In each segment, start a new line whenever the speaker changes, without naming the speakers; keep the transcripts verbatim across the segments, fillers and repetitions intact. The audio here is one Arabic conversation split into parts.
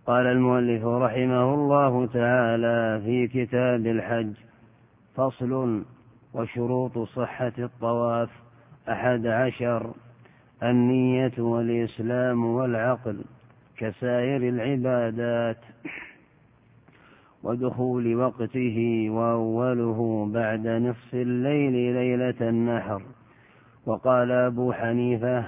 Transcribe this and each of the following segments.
قال المؤلف رحمه الله تعالى في كتاب الحج: فصل. وشروط صحة الطواف أحد عشر: النية والإسلام والعقل كسائر العبادات، ودخول وقته وأوله بعد نصف الليل ليلة النحر. وقال أبو حنيفة: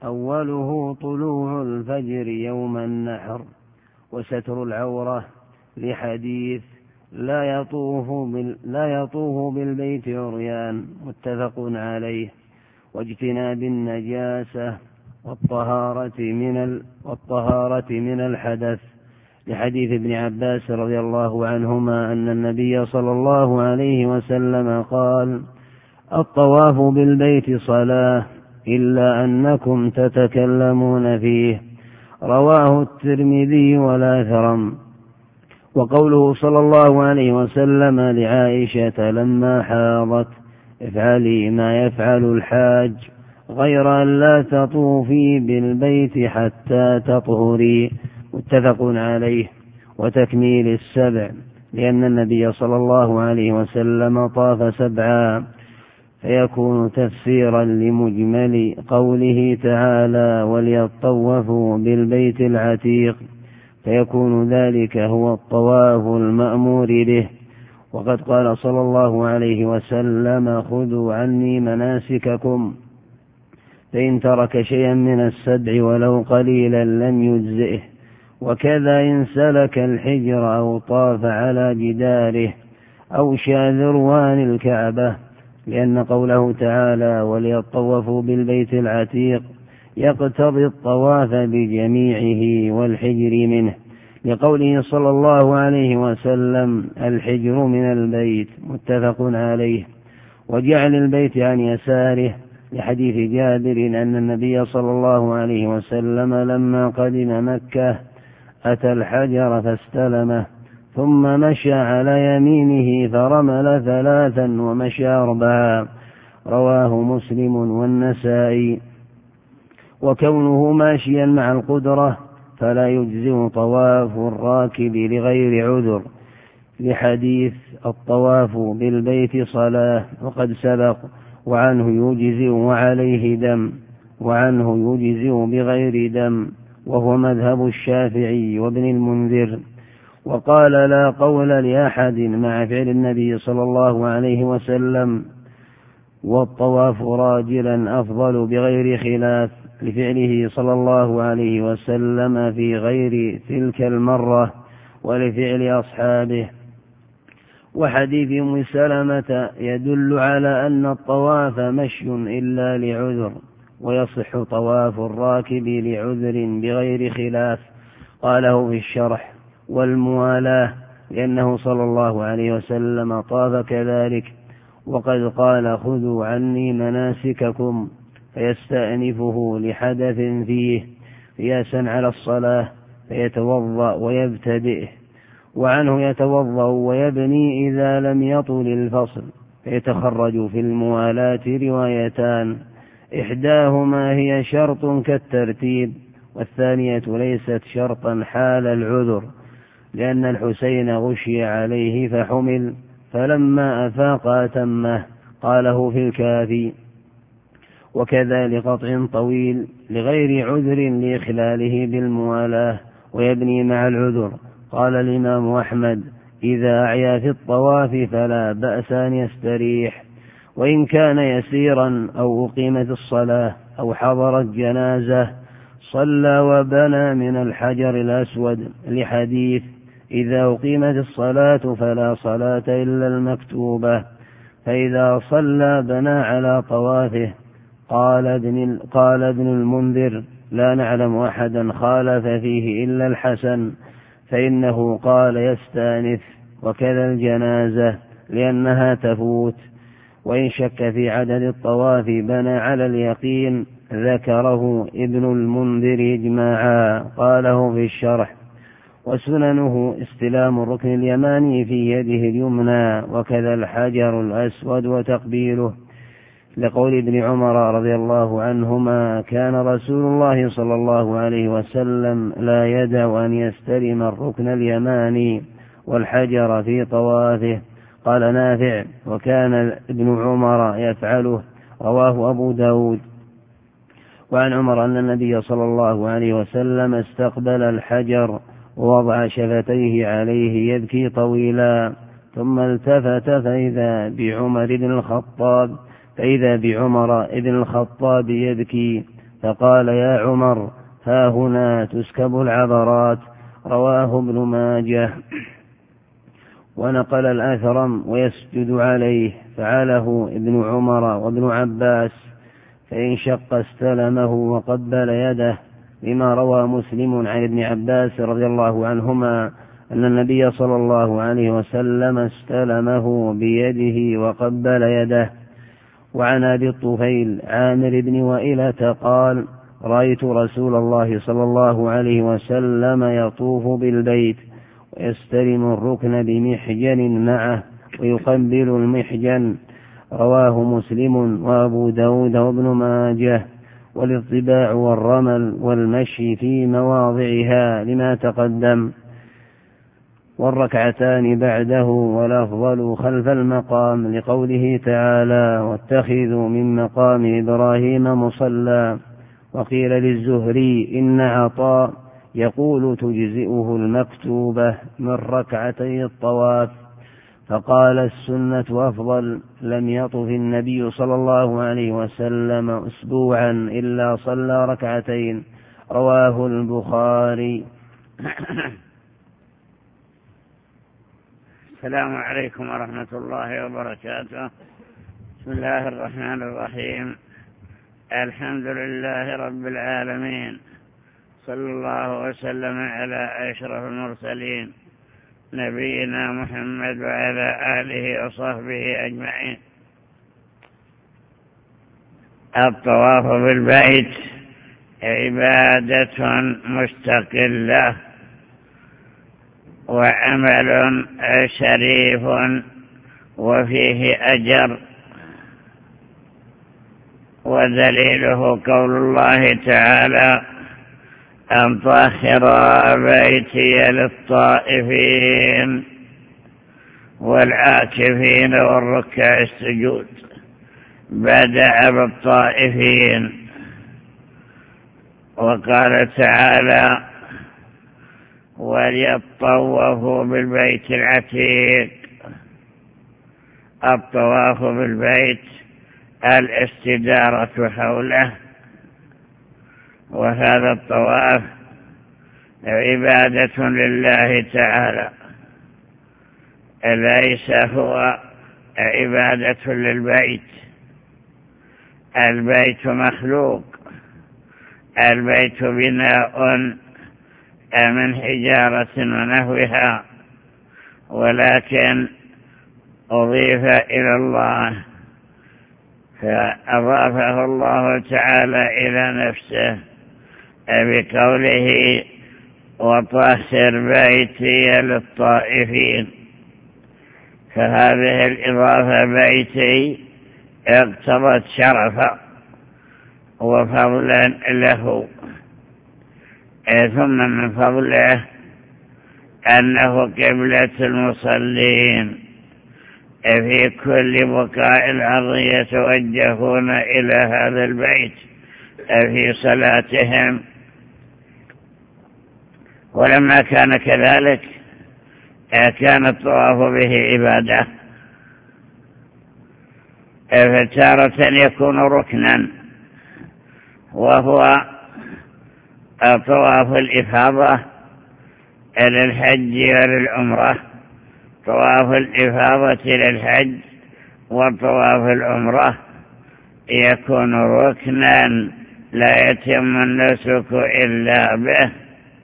أوله طلوع الفجر يوم النحر. وستر العورة لحديث: لا يطوف, بال... لا يطوف بالبيت عريان، متفق عليه. واجتناب النجاسة والطهارة من, ال... والطهارة من الحدث لحديث ابن عباس رضي الله عنهما أن النبي صلى الله عليه وسلم قال: الطواف بالبيت صلاة إلا أنكم تتكلمون فيه. رواه الترمذي والآثرم. وقوله صلى الله عليه وسلم لعائشة لما حاضت: افعلي ما يفعل الحاج غير أن لا تطوفي بالبيت حتى تطهري، متفق عليه. وتكميل السبع لأن النبي صلى الله عليه وسلم طاف سبعا، فيكون تفسيرا لمجمل قوله تعالى: وليطوفوا بالبيت العتيق، فيكون ذلك هو الطواف المأمور به. وقد قال صلى الله عليه وسلم: خذوا عني مناسككم، فإن ترك شيئا من السبع ولو قليلا لم يجزئه. وكذا إن سلك الحجر أو طاف على جداره أو شاذ ذروان الكعبة، لأن قوله تعالى: وليطوفوا بالبيت العتيق يقتضي الطواف بجميعه والحجر منه، لقوله صلى الله عليه وسلم: الحجر من البيت، متفق عليه. وجعل البيت عن يساره لحديث جابر أن النبي صلى الله عليه وسلم لما قدم مكة أتى الحجر فاستلمه، ثم مشى على يمينه فرمل ثلاثا ومشى أربعا. رواه مسلم والنسائي. وكونه ماشيا مع القدرة فلا يجزئ طواف الراكب لغير عذر، لحديث: الطواف بالبيت صلاة، وقد سبق. وعنه يجزئ وعليه دم، وعنه يجزئ بغير دم، وهو مذهب الشافعي وابن المنذر. وقال: لا قول لأحد مع فعل النبي صلى الله عليه وسلم: والطواف راجلا أفضل بغير خلاف، لفعله صلى الله عليه وسلم في غير تلك المرة ولفعل أصحابه. وحديث أم سلمة يدل على أن الطواف مشي إلا لعذر، ويصح طواف الراكب لعذر بغير خلاف. قاله في الشرح: والموالاة، لأنه صلى الله عليه وسلم طاف كذلك. وقد قال: خذوا عني مناسككم، فيستأنفه لحدث فيه قياسا على الصلاة، فيتوضأ ويبتدئ. وعنه: يتوضأ ويبني إذا لم يطل الفصل. فيتخرج في الموالاة روايتان: إحداهما هي شرط كالترتيب، والثانية ليست شرطا حال العذر، لأن الحسين غشي عليه فحمل، فلما أفاق أتمه. قاله في الكافي. وكذا لقطع طويل لغير عذر لإخلاله بالموالاة، ويبني مع العذر. قال الإمام أحمد: إذا أعيا في الطواف فلا بأس أن يستريح، وإن كان يسيرا أو أقيمت الصلاة أو حضرت جنازة صلى وبنى من الحجر الأسود، لحديث: إذا أقيمت الصلاة فلا صلاة إلا المكتوبة، فإذا صلى بنى على طوافه. قال ابن, قال ابن المنذر: لا نعلم أحدا خالف فيه إلا الحسن، فإنه قال يستأنف. وكذا الجنازة لأنها تفوت. وإن شك في عدد الطواف بنى على اليقين، ذكره ابن المنذر إجماعا. قاله في الشرح. وسننه استلام الركن اليماني في يده اليمنى، وكذا الحجر الأسود وتقبيله، لقول ابن عمر رضي الله عنهما: كان رسول الله صلى الله عليه وسلم لا يدع أن يستلم الركن اليماني والحجر في طوافه. قال نافع: وكان ابن عمر يفعله. رواه أبو داود. وعن عمر أن النبي صلى الله عليه وسلم استقبل الحجر ووضع شفتيه عليه يبكي طويلا، ثم التفت فإذا بعمر بن الخطاب فإذا بعمر بن الخطاب يبكي، فقال: يا عمر، ها هنا تسكب العبرات. رواه ابن ماجه. ونقل الأثرم: ويسجد عليه، فعله ابن عمر وابن عباس، فإن شق استلمه وقبل يده، لما روى مسلم عن ابن عباس رضي الله عنهما أن النبي صلى الله عليه وسلم استلمه بيده وقبل يده. وعن أبي الطفيل عامر بن وائلة قال: رأيت رسول الله صلى الله عليه وسلم يطوف بالبيت ويستلم الركن بمحجن معه ويقبل المحجن. رواه مسلم وأبو داود وابن ماجه. والاطباع والرمل والمشي في مواضعها لما تقدم، والركعتان بعده والأفضل خلف المقام، لقوله تعالى: واتخذوا من مقام إبراهيم مصلى. وقيل للزهري: إن عطاء يقول تجزئه المكتوبة من ركعتي الطواف، فقال: السنة أفضل. لم يطف النبي صلى الله عليه وسلم أسبوعا إلا صلى ركعتين. رواه البخاري.
السلام عليكم ورحمة الله وبركاته. بسم الله الرحمن الرحيم. الحمد لله رب العالمين، صلى الله وسلم على أشرف المرسلين نبينا محمد وعلى آله وصحبه أجمعين. الطواف بالبيت عبادة مستقلة وعمل شريف وفيه أجر، ودليله قول الله تعالى: أن طهر بيتي للطائفين والعاكفين والركع السجود. بدأ بالطائفين، وقال تعالى: وليطوفوا بالبيت العتيق. الطواف بالبيت الاستدارة حوله، وهذا الطواف عبادة لله تعالى، ليس هو عبادة للبيت. البيت مخلوق، البيت بناء من حجارة ونحوها، ولكن أضيف إلى الله، فأضافه الله تعالى إلى نفسه بقوله: وطهر بيتي للطائفين. فهذه الإضافة بيتي اقتضت شرفا وفضلا له. ثم من فضله أنه قبلة المصلين في كل بقاع الأرض، يتوجهون إلى هذا البيت في صلاتهم. ولما كان كذلك كان الطواف به عبادة، فتارة يكون ركنا، وهو طواف الإفاضة للحج وللعمرة. طواف الإفاضة للحج وطواف العمرة يكون ركنا لا يتم النسك إلا به،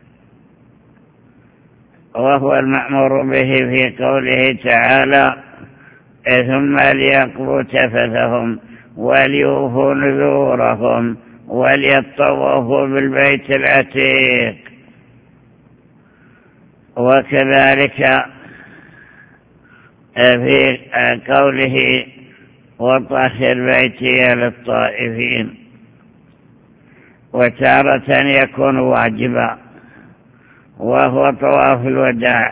وهو المأمور به في قوله تعالى: ثم ليقضوا تفثهم وليوفوا نذورهم وليطوفوا بالبيت العتيق. وكذلك في قوله: وطهر بيتي للطائفين. وتارة يكون واجبا وهو طواف الوداع،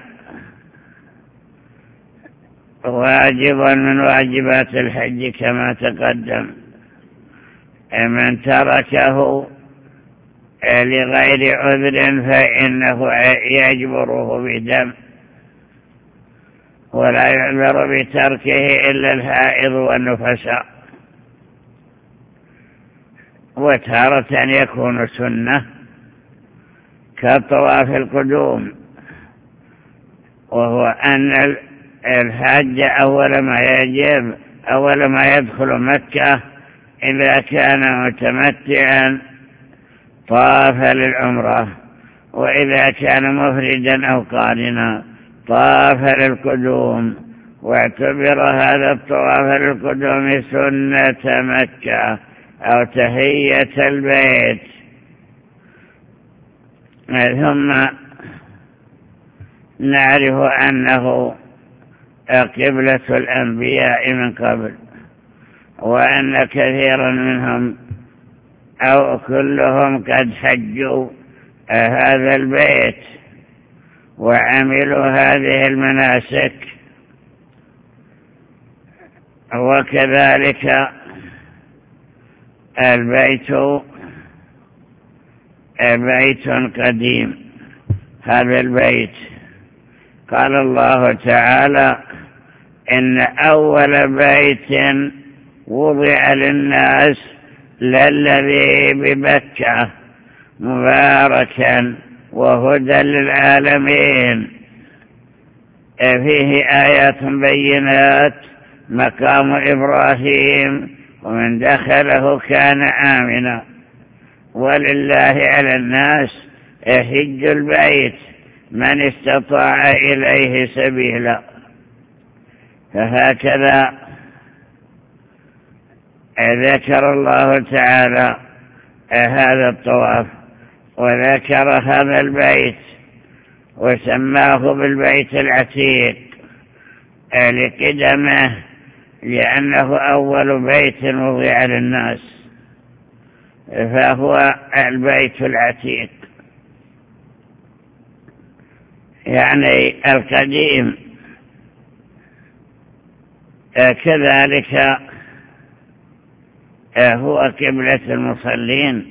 واجب من واجبات الحج كما تقدم. من تركه لغير عذر فإنه يجبره بدم، ولا يعذر بتركه إلا الحائض والنفساء. وتارة يكون سنة كطواف القدوم، وهو أن الحاج أول ما يجب أول ما يدخل مكة إذا كان متمتعا طاف للعمرة، وإذا كان مفردا أو قارنا طاف للقدوم. واعتبر هذا الطواف للقدوم سنة مكة أو تحية البيت. ثم نعرف أنه قبلة الأنبياء من قبل، وأن كثيرا منهم أو كلهم قد حجوا هذا البيت وعملوا هذه المناسك. وكذلك البيت بيت قديم. هذا البيت قال الله تعالى: إن أول بيت وضع للناس للذي ببكة مباركا وهدى للعالمين، فيه آيات بينات مقام إبراهيم ومن دخله كان آمنا، ولله على الناس حج البيت من استطاع إليه سبيلا. فهكذا ذكر الله تعالى هذا الطواف وذكر هذا البيت وسماه بالبيت العتيق لقدمه، لأنه أول بيت وضع للناس، فهو البيت العتيق يعني القديم. كذلك هو قبلة المصلين،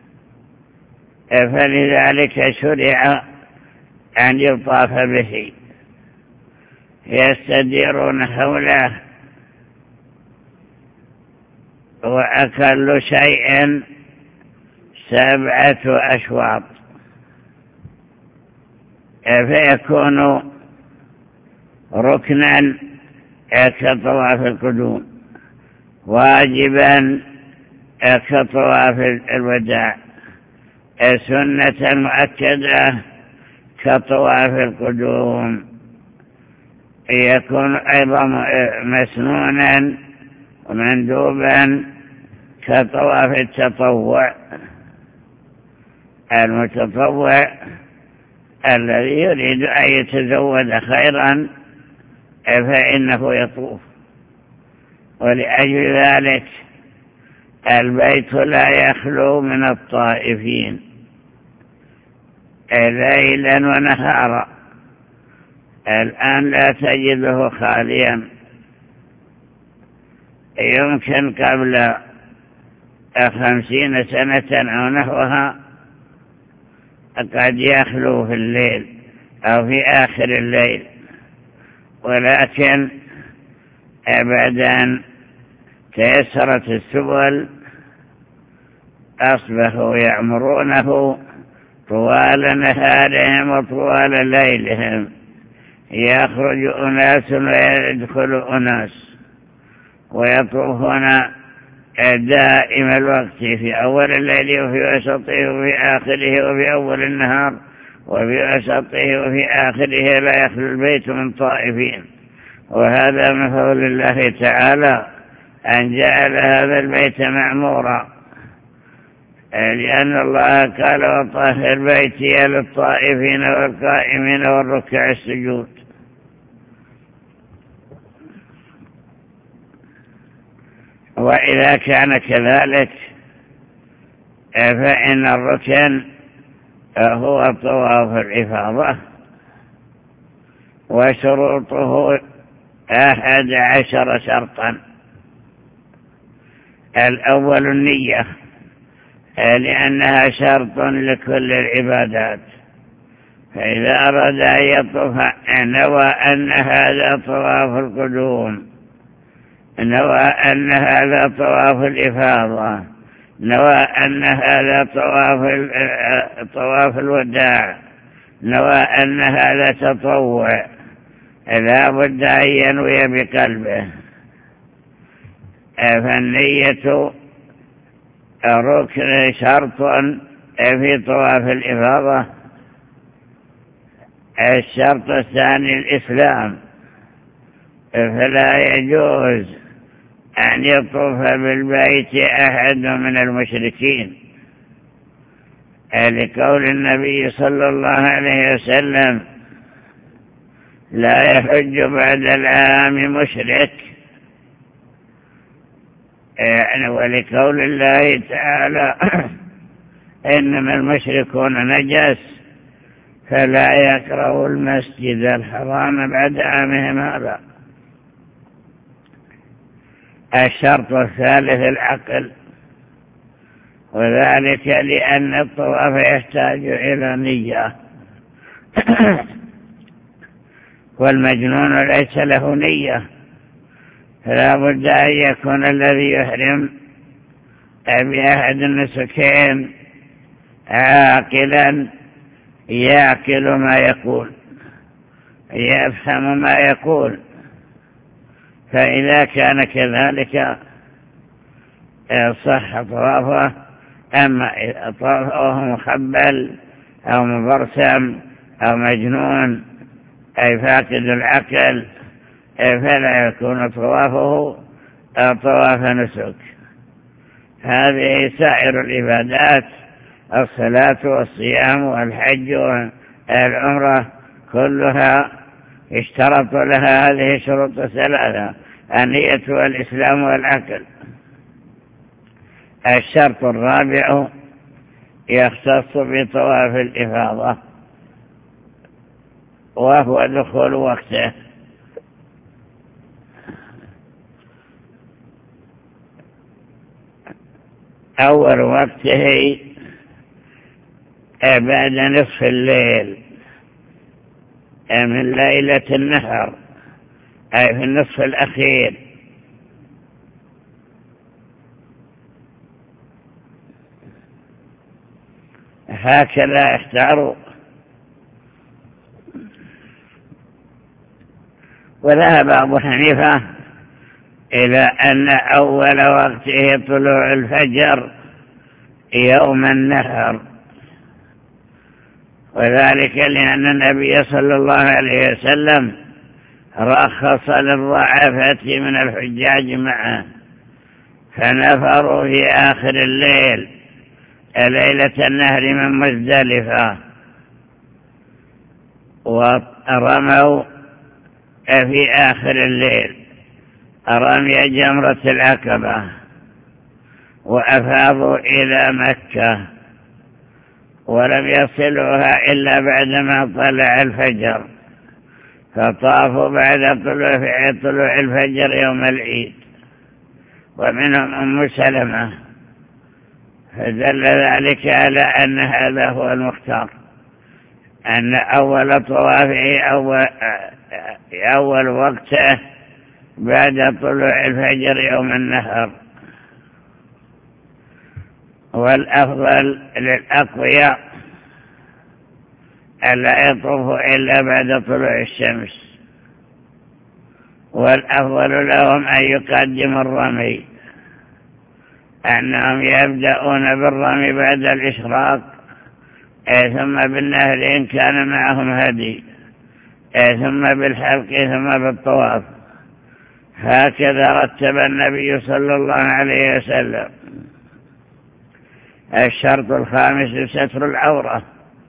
فلذلك شرع أن يطاف به، يستديرون حوله، وأقل شيء سبعة أشواط، فيكون ركنا كطواف القدوم، واجبا كطواف الوداع، سنة مؤكدة كطواف القدوم، يكون أيضا مسنونا ومندوبا كطواف التطوع. المتطوع الذي يريد أن يتزود خيرا فإنه يطوف، ولأجل ذلك البيت لا يخلو من الطائفين ليلا ونهارا. الآن لا تجده خاليا، يمكن قبل خمسين سنة أو نحوها قد يخلو في الليل أو في آخر الليل، ولكن أبدا تيسرت السبل أصبحوا يعمرونه طوال نهارهم وطوال ليلهم، يخرج أناس ويدخل أناس، ويطوفون دائم الوقت في أول الليل وفي وسطه وفي آخره وفي أول النهار وفي وسطه وفي آخره، لا يخلو البيت من طائفين. وهذا من فضل الله تعالى أن جعل هذا البيت معمورا، لأن الله قال: وطهر بيتي للطائفين والقائمين والركع السجود. وإذا كان كذلك فإن الركن هو طواف الإفاضة، وشروطه أحد عشر شرطا. الأول النية، لأنها شرط لكل العبادات، فإذا أراد أن يطوف نوى أن هذا طواف القدوم، نوى أن هذا طواف الإفاضة، نوى أن هذا طواف طواف الوداع، نوى أن هذا تطوع، لا بد أن ينوي بقلبه. فالنية ركن شرط في طواف الإفاضة. الشرط الثاني الإسلام، فلا يجوز أن يطوف بالبيت أحد من المشركين، لقول النبي صلى الله عليه وسلم: لا يحج بعد العام مشرك، يعني ولقول الله تعالى: إنما المشركون نجس فلا يقربوا المسجد الحرام بعد عامهم هذا. الشرط الثالث العقل، وذلك لأن الطواف يحتاج إلى نية، والمجنون ليس له نية، فلا بد أن يكون الذي يحرم بأحد النسكين عاقلا يعقل ما يقول، يفهم ما يقول. فإذا كان كذلك صح طوافه. أما إذا طوافه مخبل أو مبرسم أو مجنون أي فاقد العقل فلا يكون طوافه طواف نسك. هذه سائر العبادات، الصلاة والصيام والحج والعمرة كلها اشترط لها هذه الشروط الثلاثة: النية والإسلام والعقل. الشرط الرابع يختص بطواف الإفاضة، وهو دخول وقته. أول وقته بعد نصف الليل من ليلة النهر، أي في النصف الأخير. هكذا اختاروا. وذهب أبو حنيفة إلى أن أول وقته طلوع الفجر يوم النهر، وذلك لأن النبي صلى الله عليه وسلم رخص للضعفة من الحجاج معه، فنفروا في آخر الليل ليلة النهر من مزدلفة، ورموا في آخر الليل رمي جمرة العقبة، وأفاضوا إلى مكة، ولم يصلوها إلا بعدما طلع الفجر، فطافوا بعد طلوع الفجر يوم العيد. ومنهم أم سلمة، فدل ذلك على أن هذا هو المختار، أن أول طوافه أول, أول وقته بعد طلوع الفجر يوم النهر. والأفضل للأقوياء ألا يطوفوا إلا بعد طلوع الشمس، والأفضل لهم أن يقدموا الرمي، أنهم يبدأون بالرمي بعد الإشراق، ثم بالنهر إن كان معهم هدي، ثم بالحلق، ثم بالطواف. هكذا رتب النبي صلى الله عليه وسلم. الشرط الخامس ستر العورة.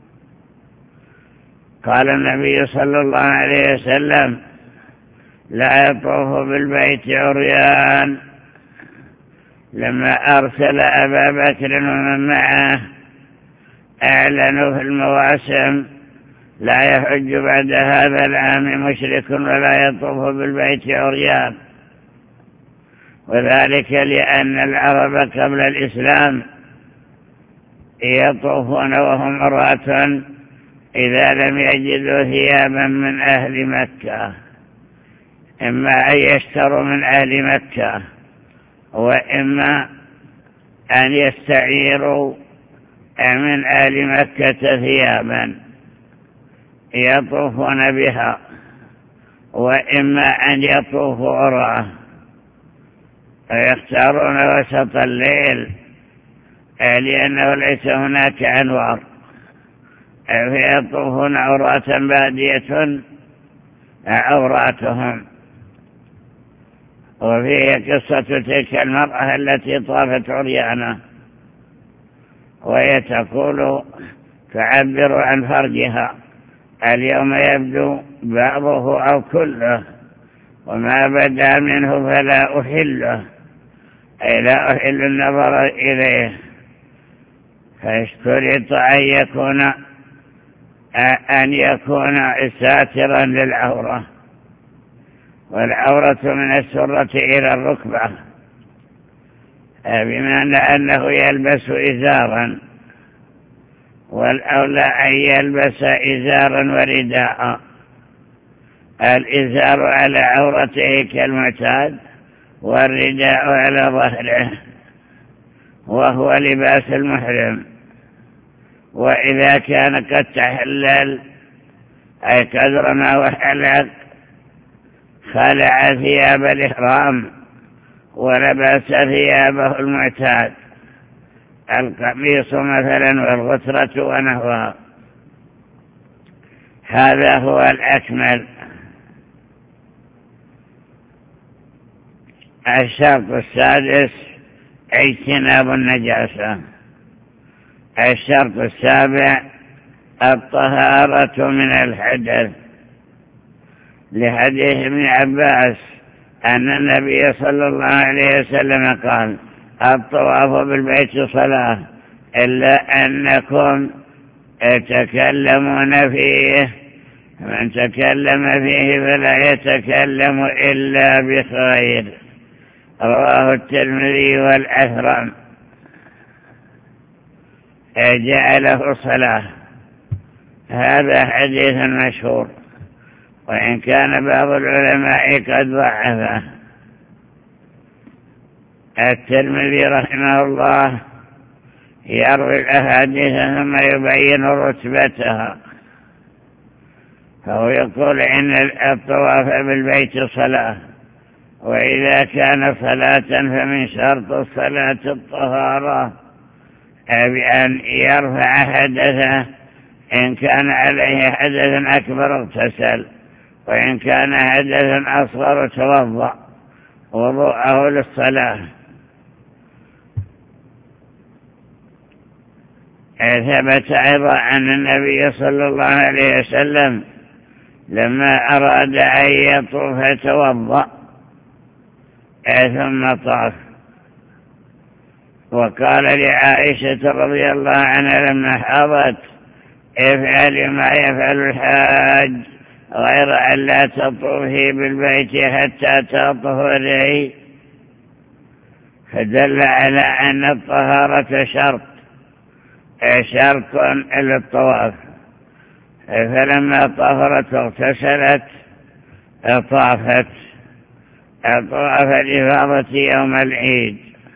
قال النبي صلى الله عليه وسلم: لا يطوف بالبيت عريان لما أرسل أبا بكر ومن معه أعلنوا في المواسم لا يحج بعد هذا العام مشرك ولا يطوف بالبيت عريان، وذلك لأن العرب قبل الإسلام يطوفون وهم عراة إذا لم يجدوا ثيابا من أهل مكة، إما أن يشتروا من أهل مكة وإما أن يستعيروا من أهل مكة ثيابا يطوفون بها، وإما أن يطوفوا عراة ويختارون وسط الليل لأنه ليس هناك أنوار، فيطوفون عراة بادية عوراتهم. وفيه قصة تلك المرأة التي طافت عريانة وهي تقول تعبر عن فرجها: اليوم يبدو بعضه أو كله، وما بدا منه فلا أحله، أي لا أحل النظر إليه. فاشترط أن يكون أن يكون ساترا للعورة، والعورة من السرة إلى الركبة، بمعنى أنه يلبس إزارا، والأولى أن يلبس إزارا ورداء. الإزار على عورته كالمعتاد، والرداء على ظهره، وهو لباس المحرم. وإذا كان قد تحلل أي قدر ما وحلق خلع ثياب الإحرام ولبس ثيابه المعتاد، القميص مثلا والغترة ونحوها. هذا هو الأكمل. الشرط السادس اجتناب النجاسة. الشرط السابع الطهارة من الحدث، لحديث ابن عباس أن النبي صلى الله عليه وسلم قال: الطواف بالبيت صلاة إلا أنكم تكلمون فيه، من تكلم فيه فلا يتكلم إلا بخير. رواه الترمذي والأثرم. جعله صلاة. هذا حديث مشهور، وإن كان بعض العلماء قد ضعفه. الترمذي رحمه الله يروي الأحاديث ثم يبين رتبتها، فهو يقول إن الطواف بالبيت صلاة، وإذا كان صلاة فمن شرط الصلاة الطهارة، بأن يرفع حدثه. إن كان عليه حدث أكبر اغتسل، وإن كان حدث أصغر توضأ وضوءه للصلاة. ثبت أيضا أن النبي صلى الله عليه وسلم لما أراد أن يطوف توضأ ثم طاف، وقال لعائشة رضي الله عنها لما حاضت: افعل ما يفعل الحاج غير أن لا تطوفي بالبيت حتى تطهري. فدل على أن الطهارة شرط شرط للطواف. فلما طهرت واغتسلت طافت طواف الإفاضة يوم العيد.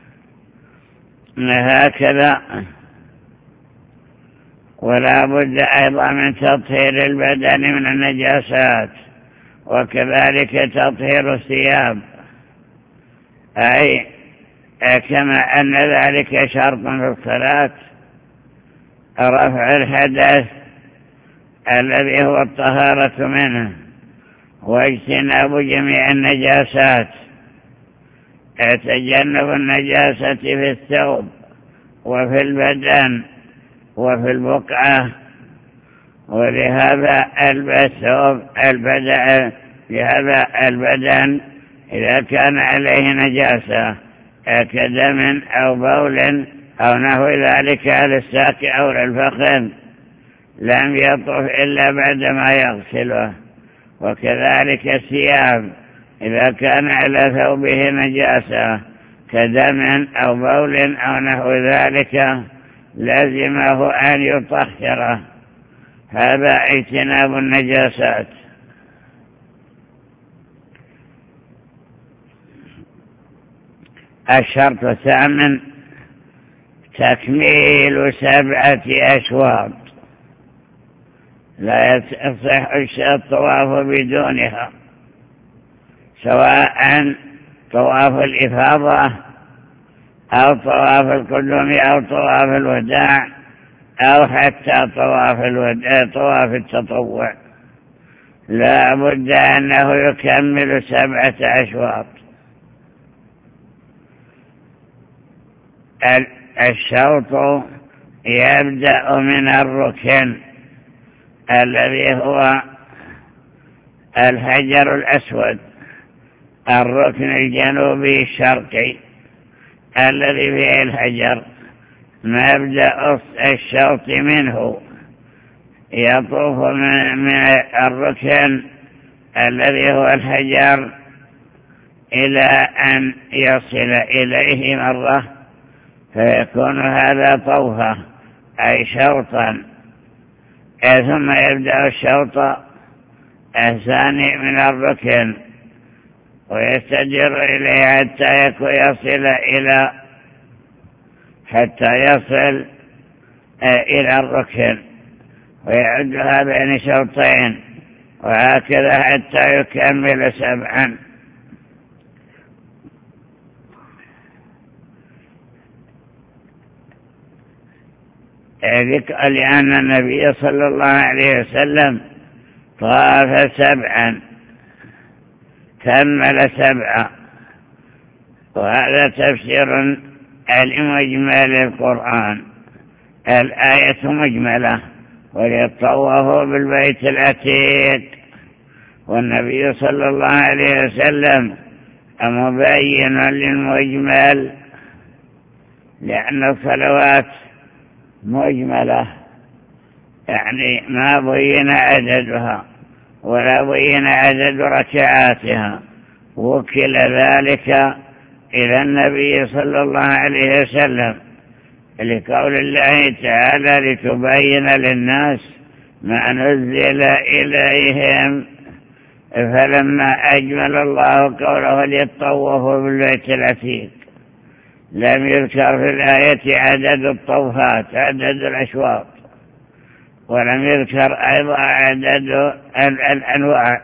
هكذا. ولا بد أيضا من تطهير البدن من النجاسات، وكذلك تطهير الثياب، أي كما أن ذلك شرط في الصلاة. رفع الحدث الذي هو الطهارة منه، واجتناب جميع النجاسات، تجنب النجاسة في الثوب وفي البدن وفي البقعة. ولهذا الثوب البدن لهذا البدن إذا كان عليه نجاسة كدم أو بول أو نحو ذلك على الساق أو الفخذ لم يطف إلا بعدما يغسله. وكذلك الثياب إذا كان على ثوبه نجاسة كدم أو بول أو نحو ذلك لازمه أن يطهره. هذا اجتناب النجاسات. الشرط الثامن تكميل سبعة أشواط، لا يصح الطواف بدونها، سواء طواف الإفاضة أو طواف القدوم أو طواف الوداع أو حتى طواف الوداع طواف التطوع، لا بد أنه يكمل سبعة أشواط. الشوط يبدأ من الركن الذي هو الحجر الأسود، الركن الجنوبي الشرقي الذي فيه الحجر، مبدأ الشوط منه، يطوف من الركن الذي هو الحجر إلى أن يصل إليه مرة، فيكون هذا طوفة أي شوطا. ثم يبدأ الشوط الثاني من الركن ويستجر إليه حتى يصل إلى حتى يصل إلى الركن، ويعدها بين شوطين، وهكذا حتى يكمل سبعا. لأن النبي صلى الله عليه وسلم طاف سبعا كمل سبعا، وهذا تفسير لمجمل القرآن. الآية مجملة، وليطوفوا بالبيت العتيق، والنبي صلى الله عليه وسلم مبين للمجمل، لأن الصلوات مجملة، يعني ما بين عددها ولا بين عدد ركعاتها، وكل ذلك إلى النبي صلى الله عليه وسلم، لقول الله تعالى لتبين للناس ما نزل إليهم. فلما أجمل الله قوله ليطوفوا بالبيت العتيق، لم يذكر في الآية عدد الطوفات، عدد الأشواط، ولم يذكر أيضا عدد الأنواع.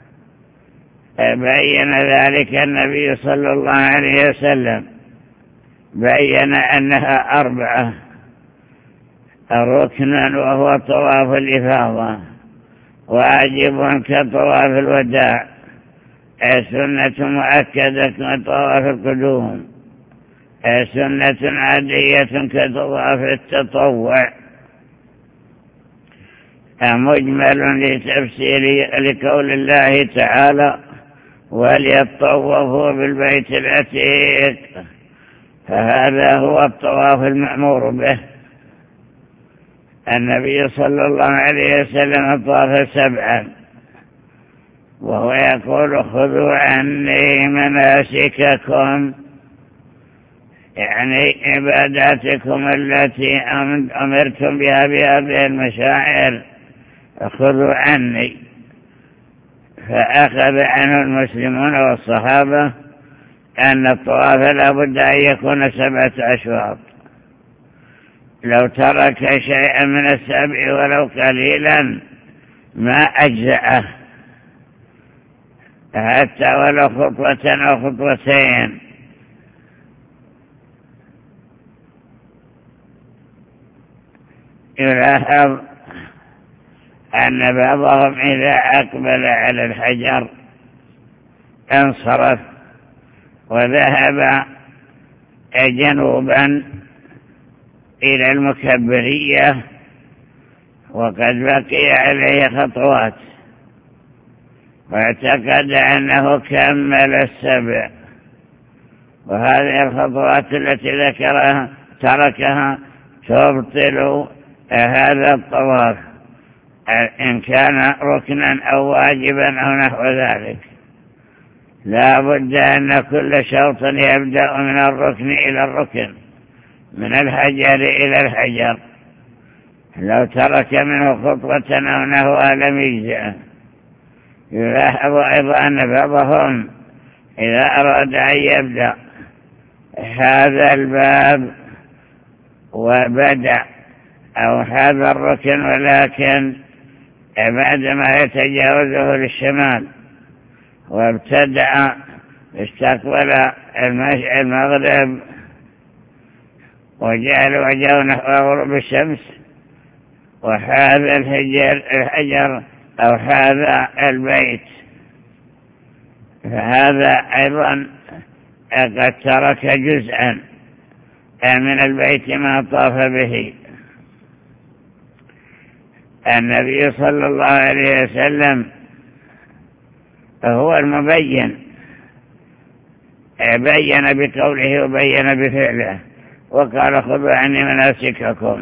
بين ذلك النبي صلى الله عليه وسلم، بين أنها أربعة: ركن وهو طواف الإفاضة، واجب كطواف الوداع، سنة مؤكدة كطواف القدوم، سنة عادية كطواف التطوع. مجمل لتفسير لقول الله تعالى وليطوفوا بالبيت العتيق، فهذا هو الطواف المأمور به. النبي صلى الله عليه وسلم طاف سبعا، وهو يقول خذوا عني مناسككم، يعني عباداتكم التي أمرتم بها بهذه المشاعر خذوا عني. فأخذ عنه المسلمون والصحابة أن الطواف لا بد أن يكون سبعة أشواط، لو ترك شيئا من السبع ولو قليلا ما أجزأه، حتى ولو خطوة أو خطوتين. يلاحظ أن بعضهم إذا أقبل على الحجر انصرف وذهب جنوبا إلى المكبرية، وقد بقي عليه خطوات، واعتقد أنه كمل السبع، وهذه الخطوات التي ذكرها تركها تبطل هذا الطواف إن كان ركنا أو واجبا أو نحو ذلك. لا بد أن كل شوط يبدأ من الركن إلى الركن، من الحجر إلى الحجر. لو ترك منه خطوة أو نحوها لم يجزئه. يلاحظ أيضا أن بعضهم إذا أراد أن يبدأ هذا الباب وبدأ أو هذا الركن ولكن بعدما يتجاوزه للشمال وابتدأ استقبل المغرب وجعل وجهه نحو غروب الشمس وهذا الحجر, الحجر أو هذا البيت، فهذا أيضا قد ترك جزءا من البيت ما طاف به. النبي صلى الله عليه وسلم هو المبين، بين بقوله وبين بفعله، وقال خذوا عني مناسككم.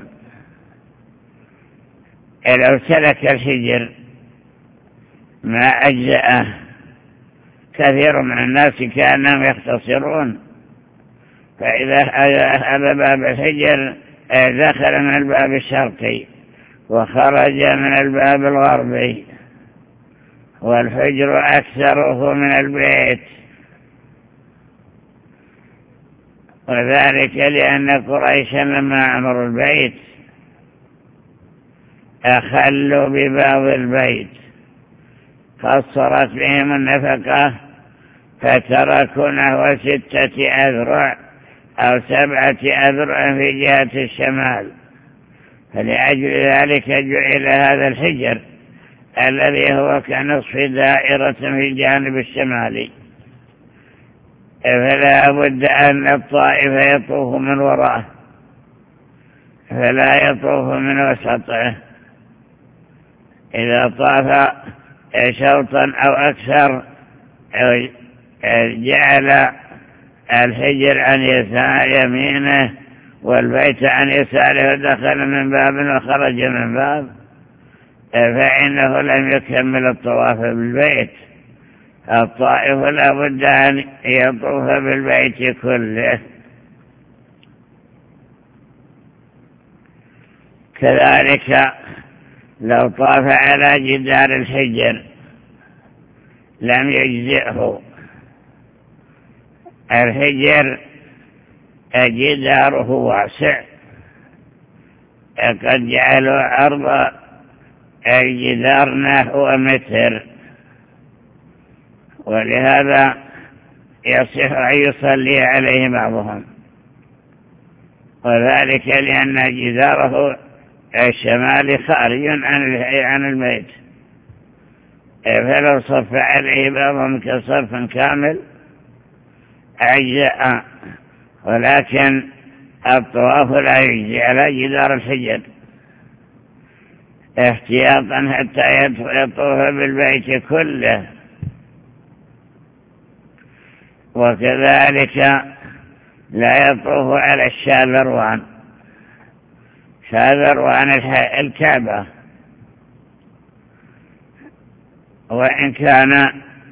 لو سلك الحجر ما أجزأه. كثير من الناس كانوا يختصرون، فإذا هذا باب الحجر دخل من الباب الشرقي وخرج من الباب الغربي، والحجر أكثره من البيت، وذلك لأن قريشا لما عمروا البيت أخلوا بباب البيت، قصرت بهم النفقة فتركوا نحو ستة أذرع أو سبعة أذرع في جهة الشمال، فلأجل ذلك جعل هذا الحجر الذي هو كنصف دائرة في الجانب الشمالي، فلا بد أن الطائف يطوف من وراءه فلا يطوف من وسطه. إذا طاف شوطا أو أكثر جعل الحجر عن يسار يمينه والبيت عن يساره ودخل من باب وخرج من باب، فإنه لم يكمل الطواف بالبيت. الطائف لا بد أن يطوف بالبيت كله. كذلك لو طاف على جدار الحجر لم يجزئه. الحجر جداره واسع، قد جعلوا عرض الجدار نحو متر، ولهذا يصح أن يصلي عليه بعضهم، وذلك لأن جداره الشمالي خارج عن البيت، فلو صف عليه بعضهم كصف كامل أجزاء، ولكن الطواف لا يجزي على جدار الحجر احتياطا حتى يطوف بالبيت كله. وكذلك لا يطوف على الشاذروان، شاذروان الكعبة، وإن كان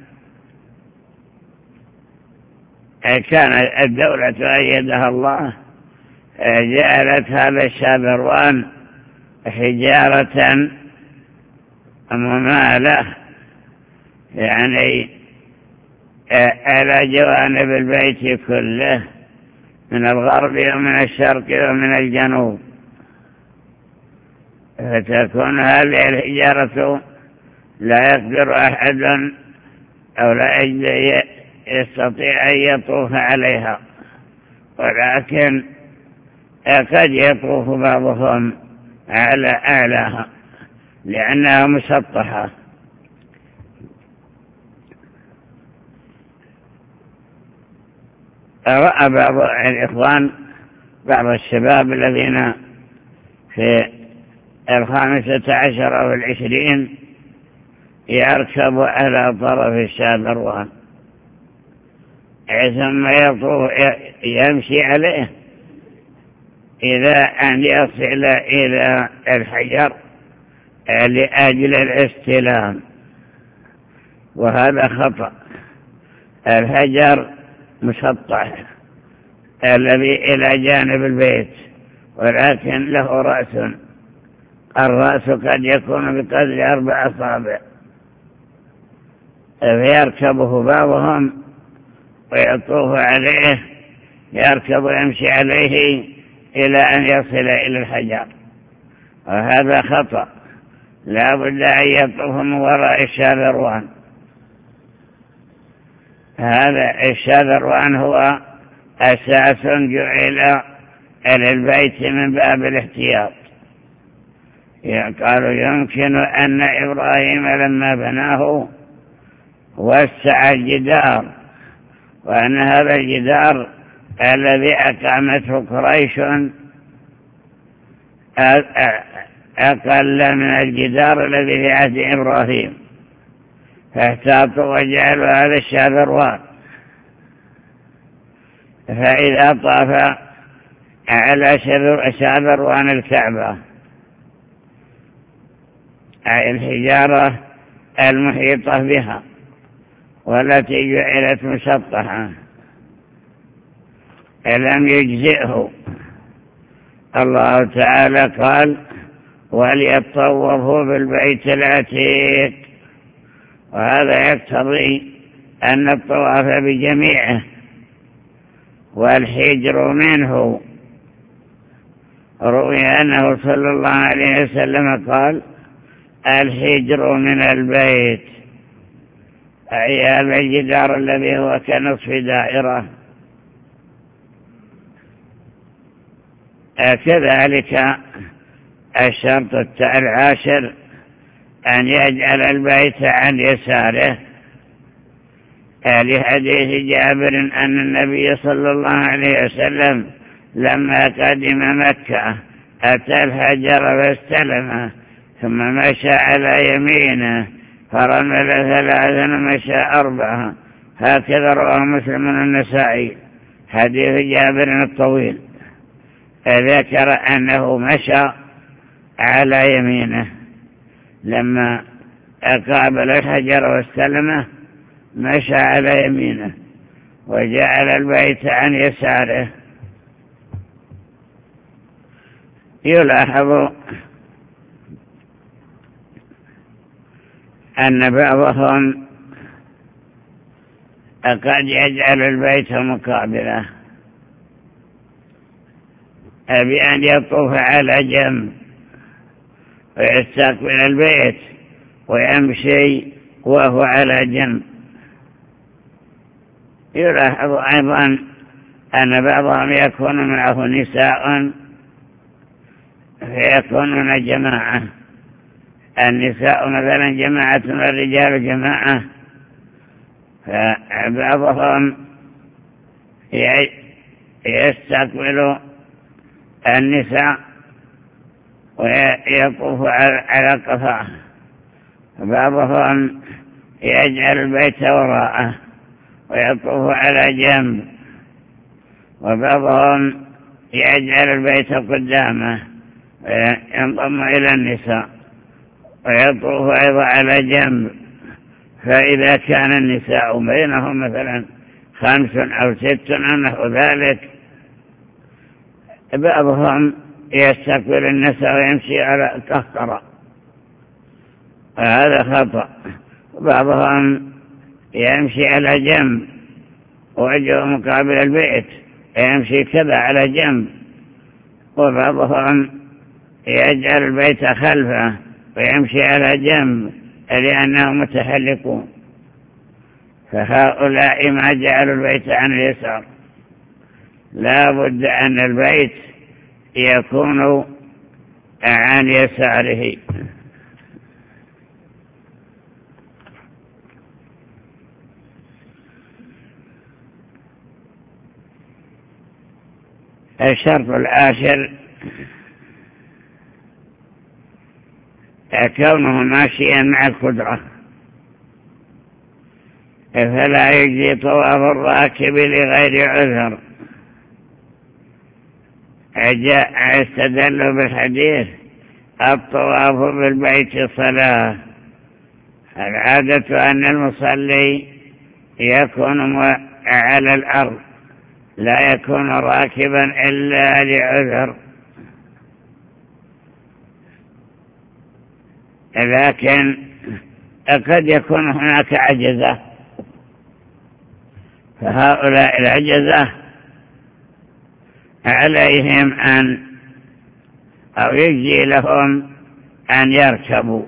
كان الدولة أيدها الله جعلت هذا الشاذروان حجارة ممالة، يعني على جوانب البيت كله من الغرب ومن الشرق ومن الجنوب، فتكون هذه الحجارة لا يقدر أحد أو لا يستطيع أن يطوف عليها، ولكن قد يطوف بعضهم على أعلاها لأنها مسطحة. رأى بعض الإخوان بعض الشباب الذين في الخامسة عشر أو العشرين يركب على طرف الشاذروان، ثم يطوف يمشي عليه إلى أن يصل إلى الحجر لأجل الاستلام، وهذا خطأ. الحجر مسطح الذي إلى جانب البيت، ولكن له رأس، الرأس قد يكون بقدر أربع أصابع، فيركبه بعضهم ويطوف عليه، يركب ويمشي عليه إلى أن يصل إلى الحجر، وهذا خطأ. لا بد أن يطوف من وراء الشاذروان. هذا الشاذروان هو أساس جعل للبيت من باب الاحتياط. قالوا يمكن أن إبراهيم لما بناه وسع الجدار، وأن هذا الجدار الذي أقامته قريش أقل من الجدار الذي في عهد إبراهيم، فاحتاطوا وجعلوا هذا الشاذروان. فإذا طاف على شاذروان الكعبة، أي الحجارة المحيطة بها والتي جعلت مسطحة، لم يجزئه. الله تعالى قال وليطوفوا بالبيت العتيق، وهذا يقتضي أن الطواف بجميعه، والحجر منه. روي أنه صلى الله عليه وسلم قال الحجر من البيت، أي هذا الجدار الذي هو كنصف دائرة. كذلك الشرط العاشر أن يجعل البيت عن يساره، لحديث جابر أن النبي صلى الله عليه وسلم لما قدم مكة أتى الحجر واستلمه، ثم مشى على يمينه فرمل ثلاثا ومشى أربعة. هكذا رواه مسلم النسائي حديث جابر الطويل، ذكر أنه مشى على يمينه لما قابل الحجر واستلمه، مشى على يمينه وجعل البيت عن يساره. يلاحظ أن بعضهم قد يجعل البيت مقابله بأن يطوف على جنب ويستقبل البيت ويمشي وهو على جنب. يلاحظ أيضا أن بعضهم يكون معه نساء فيكونون جماعة، النساء مثلا جماعة والرجال جماعة، فبعضهم يستقبل النساء ويطوف على قفاه، بعضهم يجعل البيت وراءه ويطوف على جنب، وبعضهم يجعل البيت قدامه وينضم إلى النساء ويطوف أيضا على جنب. فإذا كان النساء بينهم مثلا خمس أو ست أو نحو ذلك، بعضهم يستقبل النساء ويمشي على القهقرة، هذا خطأ. بعضهم يمشي على جنب وجهه مقابل البيت يمشي كذا على جنب، وبعضهم يجعل البيت خلفه ويمشي على جنب لأنهم متحلقون، فهؤلاء ما جعلوا البيت عن اليسار. لا بد أن البيت يكون عن يساره. الشرط العاشر كونه ماشيا مع القدرة، فلا يجزي طواف الراكب لغير عذر. استدلوا بالحديث الطواف بالبيت صلاة. العادة أن المصلي يكون على الأرض لا يكون راكبا إلا لعذر، لكن قد يكون هناك عجزة، فهؤلاء العجزة عليهم أن أو يجزي لهم أن يركبوا.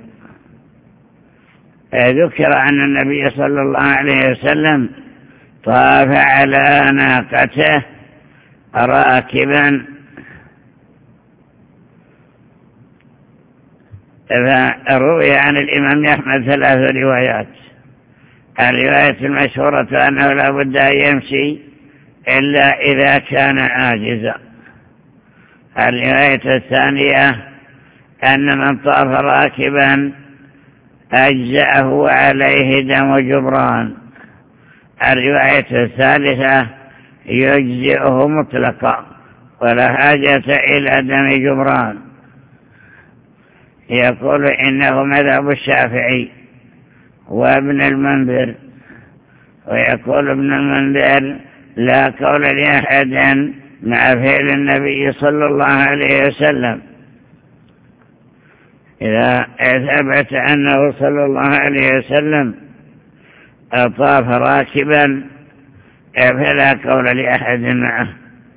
ذكر أن النبي صلى الله عليه وسلم طاف على ناقته راكبا، فروي عن الإمام أحمد ثلاث روايات. الرواية المشهورة أنه لا بد أن يمشي إلا إذا كان عاجزا. الرواية الثانية أن من طاف راكبا أجزأه عليه دم جبران. الرواية الثالثة يجزئه مطلقا ولا حاجة إلى دم جبران. يقول إنه مذهب الشافعي وابن المنذر، ويقول ابن المنذر لا قول لأحد مع فعل النبي صلى الله عليه وسلم. إذا ثبت أنه صلى الله عليه وسلم طاف راكبا فلا قول لأحد معه.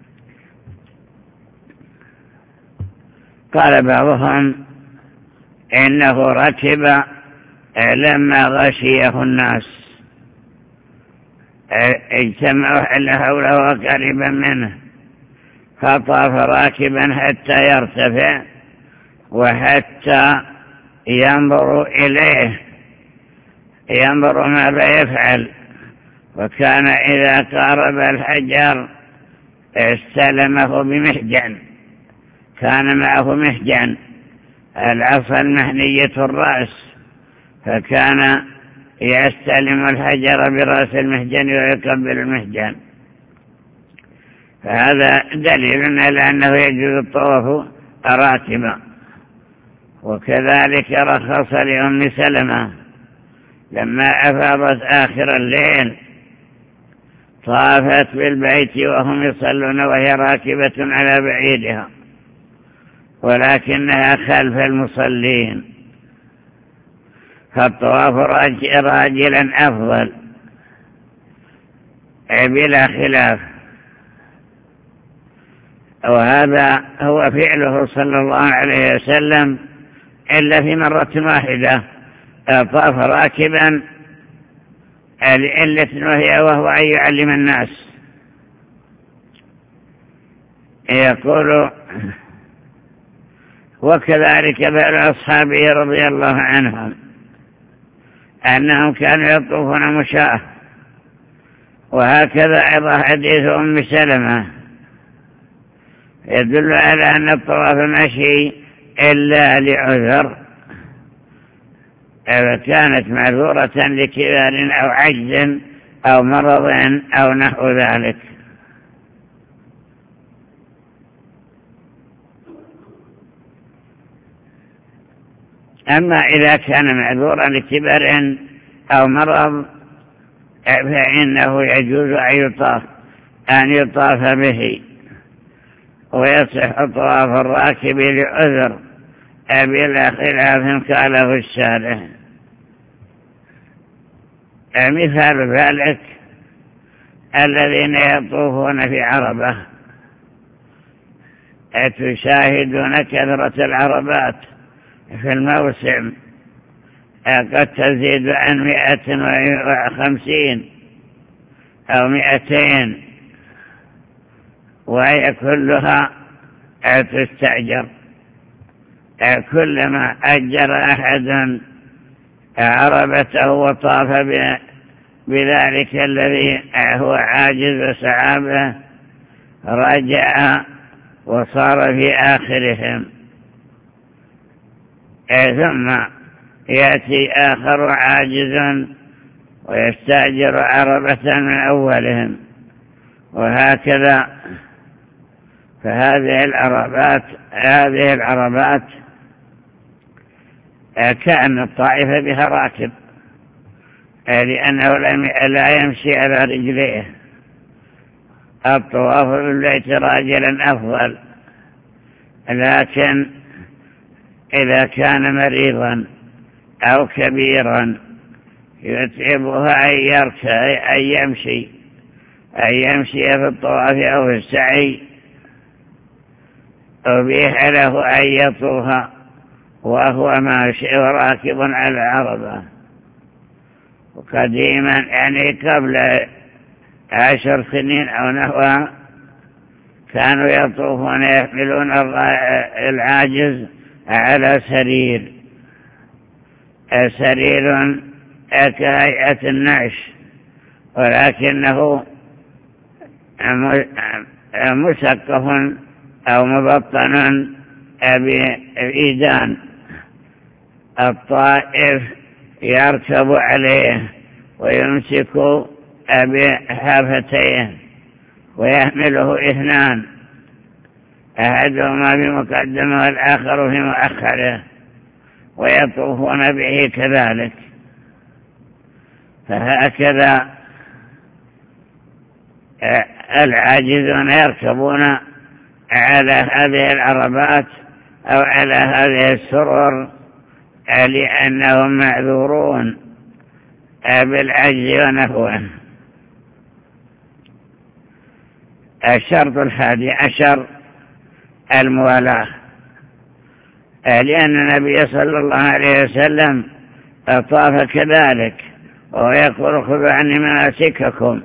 قال بعضهم إنه ركب لما غشيه الناس، اجتمعوا حوله وقريبا منه، فطاف راكبا حتى يرتفع وحتى ينظر إليه، ينظر ماذا يفعل. وكان إذا قارب الحجر استلمه بمحجن، كان معه محجن العصا المهنية الرأس، فكان يستلم الحجر برأس المحجن ويقبل المحجن. فهذا دليل على أنه يجوز الطواف راكبا. وكذلك رخص لأم سلمة لما أفاضت آخر الليل طافت بالبيت وهم يصلون وهي راكبة على بعيدها، ولكنها خلف المصلين، فالطواف راجلا أفضل بلا خلاف. وهذا هو فعله صلى الله عليه وسلم، إلا في مرة واحدة طاف راكبا لعلة وهي وهو أن يعلم الناس. يقول وكذلك فعل أصحابه رضي الله عنهم أنهم كانوا يطوفون مشاة. وهكذا أيضا حديث أم سلمة يدل على أن الطواف مشي إلا لعذر، إذا كانت معذورة لكبار أو عجز أو مرض أو نحو ذلك. أما إذا كان معذورا لكبر أو مرض فإنه يجوز أن يطاف أن يطاف به، ويصح طواف الراكب لعذر بلا خلاف قاله الشارح. مثال ذلك الذين يطوفون في عربة، تشاهدون كثرة العربات في الموسم قد تزيد عن مئة وخمسين أو مئتين، وهي كلها تستأجر. كلما أجر أحد عربته وطاف بذلك الذي هو عاجز وسعابه رجع وصار في آخرهم، ثم يأتي آخر عاجز ويستأجر عربة من أولهم، وهكذا. فهذه العربات هذه العربات كأن الطائفة بها راكب، لأنه لا يمشي على رجليه. الطواف بالبيت راجلا أفضل، لكن إذا كان مريضا أو كبيرا يتعبها أن يركب أن يمشي أن يمشي في الطواف أو في السعي، أبيح له أن يطوف وهو ماشي وراكب على العربة. وقديما يعني قبل عشر سنين أو نحوها كانوا يطوفون يحملون العاجز على سرير سرير كهيئة النعش، ولكنه مسقف أو مبطن بإيدان. الطائف يركب عليه ويمسك بحافتيه ويحمله اثنان، أحدهما في مقدمه والآخر في مؤخره، ويطوفون به كذلك. فهكذا العاجزون يركبون على هذه العربات أو على هذه السرر لأنهم معذورون بالعجز ونحوه. الشرط الحادي عشر الموالاة، لأن النبي صلى الله عليه وسلم طاف كذلك وهو يقول خذوا عني مناسككم.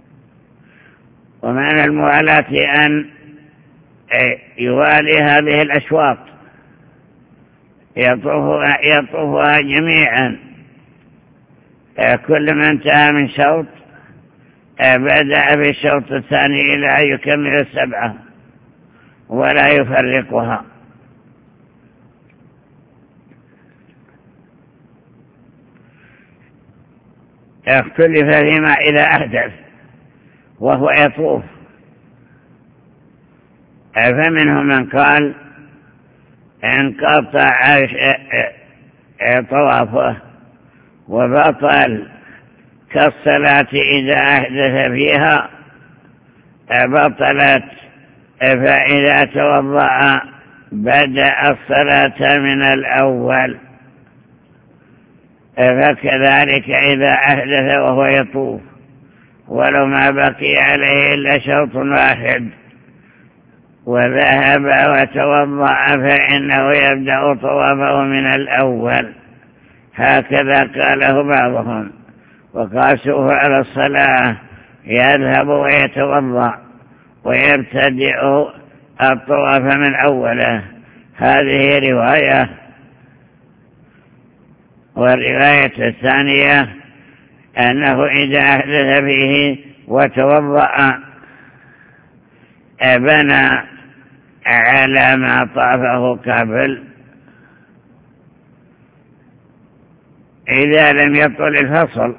ومعنى الموالاة أن يوالي هذه الأشواط يطوفها, يطوفها جميعا، كل من انتهى من شوط بدأ بالشوط الثاني إلى أن يكمل السبعة ولا يفرقها. اختلف فيما إذا أحدث وهو يطوف، فمنهم من قال انقطع طوافه وبطل كالصلاة إذا أحدث فيها بطلت، فإذا توضأ بدأ الصلاة من الأول. فكذلك إذا أحدث وهو يطوف ولو ما بقي عليه إلا شوط واحد وذهب وتوضأ فإنه يبدأ طوافه من الأول. هكذا قاله بعضهم، وقاسوه على الصلاة، يذهب ويتوضأ ويبتدئ الطواف من أوله. هذه رواية. والرواية الثانية أنه إذا أحدث فيه وتوضأ بنى على ما طافه قبل إذا لم يطل الفصل.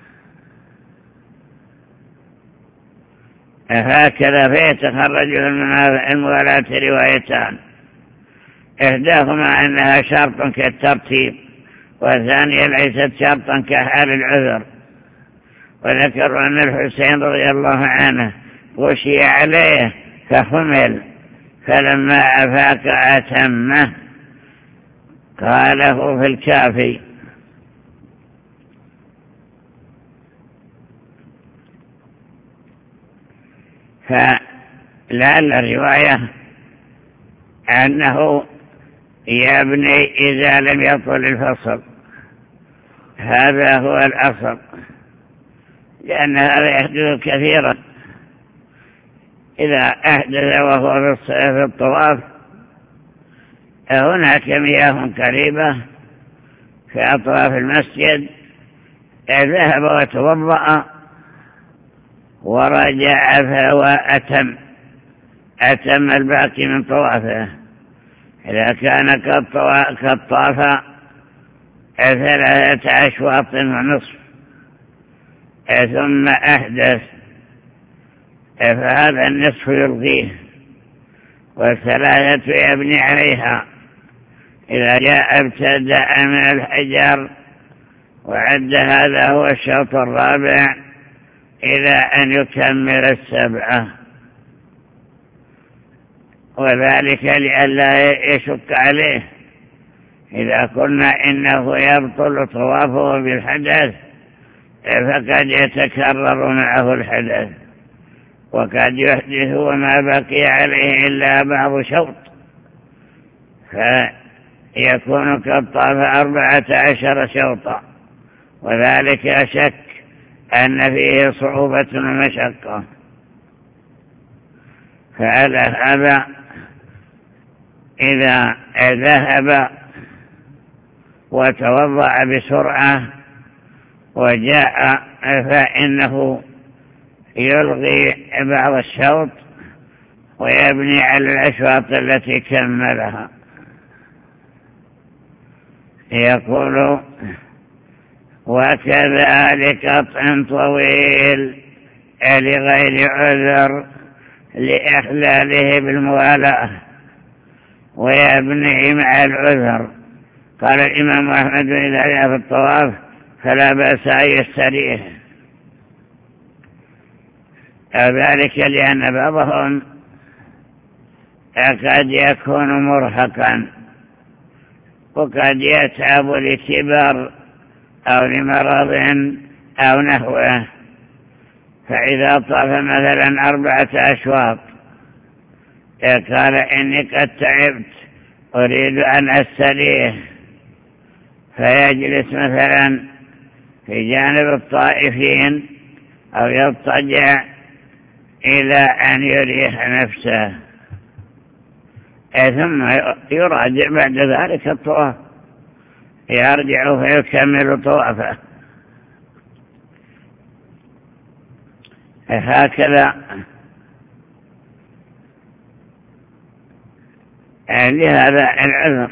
هكذا فيتخرج الموالاة روايتان، إحداهما أنها شرط كالترتيب، والثانية ليست شرطا كحال العذر. وذكروا أن الحسين رضي الله عنه غشي عليه فحمل، فلما أفاق أتمه قاله في الكافي. فلعل الرواية أنه يبني إذا لم يطل الفصل، هذا هو الأصل، لأن هذا يحدث كثيرا. إذا أحدث وهو في الطواف هناك مياه قريبة في أطراف المسجد، ذهب وتوضأ ورجع فهو أتم أتم الباقي من طوافه. إذا كان قد طاف ثلاثة أشواط ونصف ثم أحدث فهذا النصف يلغيه، والثلاثة يبني عليها. إذا جاء ابتدأ من الحجر وعد هذا هو الشوط الرابع إلى أن يكمل السبعة، وذلك لئلا يشك عليه. إذا قلنا إنه يبطل طوافه بالحدث فقد يتكرر معه الحدث، وقد يحدث وما بقي عليه إلا بعض شوط، فيكون قد طاف أربعة عشر شوطا، وذلك شك أن فيه صعوبة ومشقة. فعلى هذا إذا ذهب وتوضأ بسرعة وجاء فإنه يلغي بعض الشوط ويبني على الأشواط التي كملها. يقول: وكذلك قطع طويل لغير عذر لإخلاله بالموالاة ويبني مع العذر. قال الإمام أحمد: إذا جاء في الطواف فلا بأس أن يستريح، ذلك لأن بعضهم قد يكون مرهقا وقد يتعب لكبر أو لمرض أو نحوه، فإذا طاف مثلا أربعة أشواط قال: إني قد تعبت أريد أن أستريح، فيجلس مثلا في جانب الطائفين أو يضطجع إلى أن يريح نفسه، ثم يراجع بعد ذلك الطواف، يرجع فيكمل طوافه. هكذا لهذا العذر.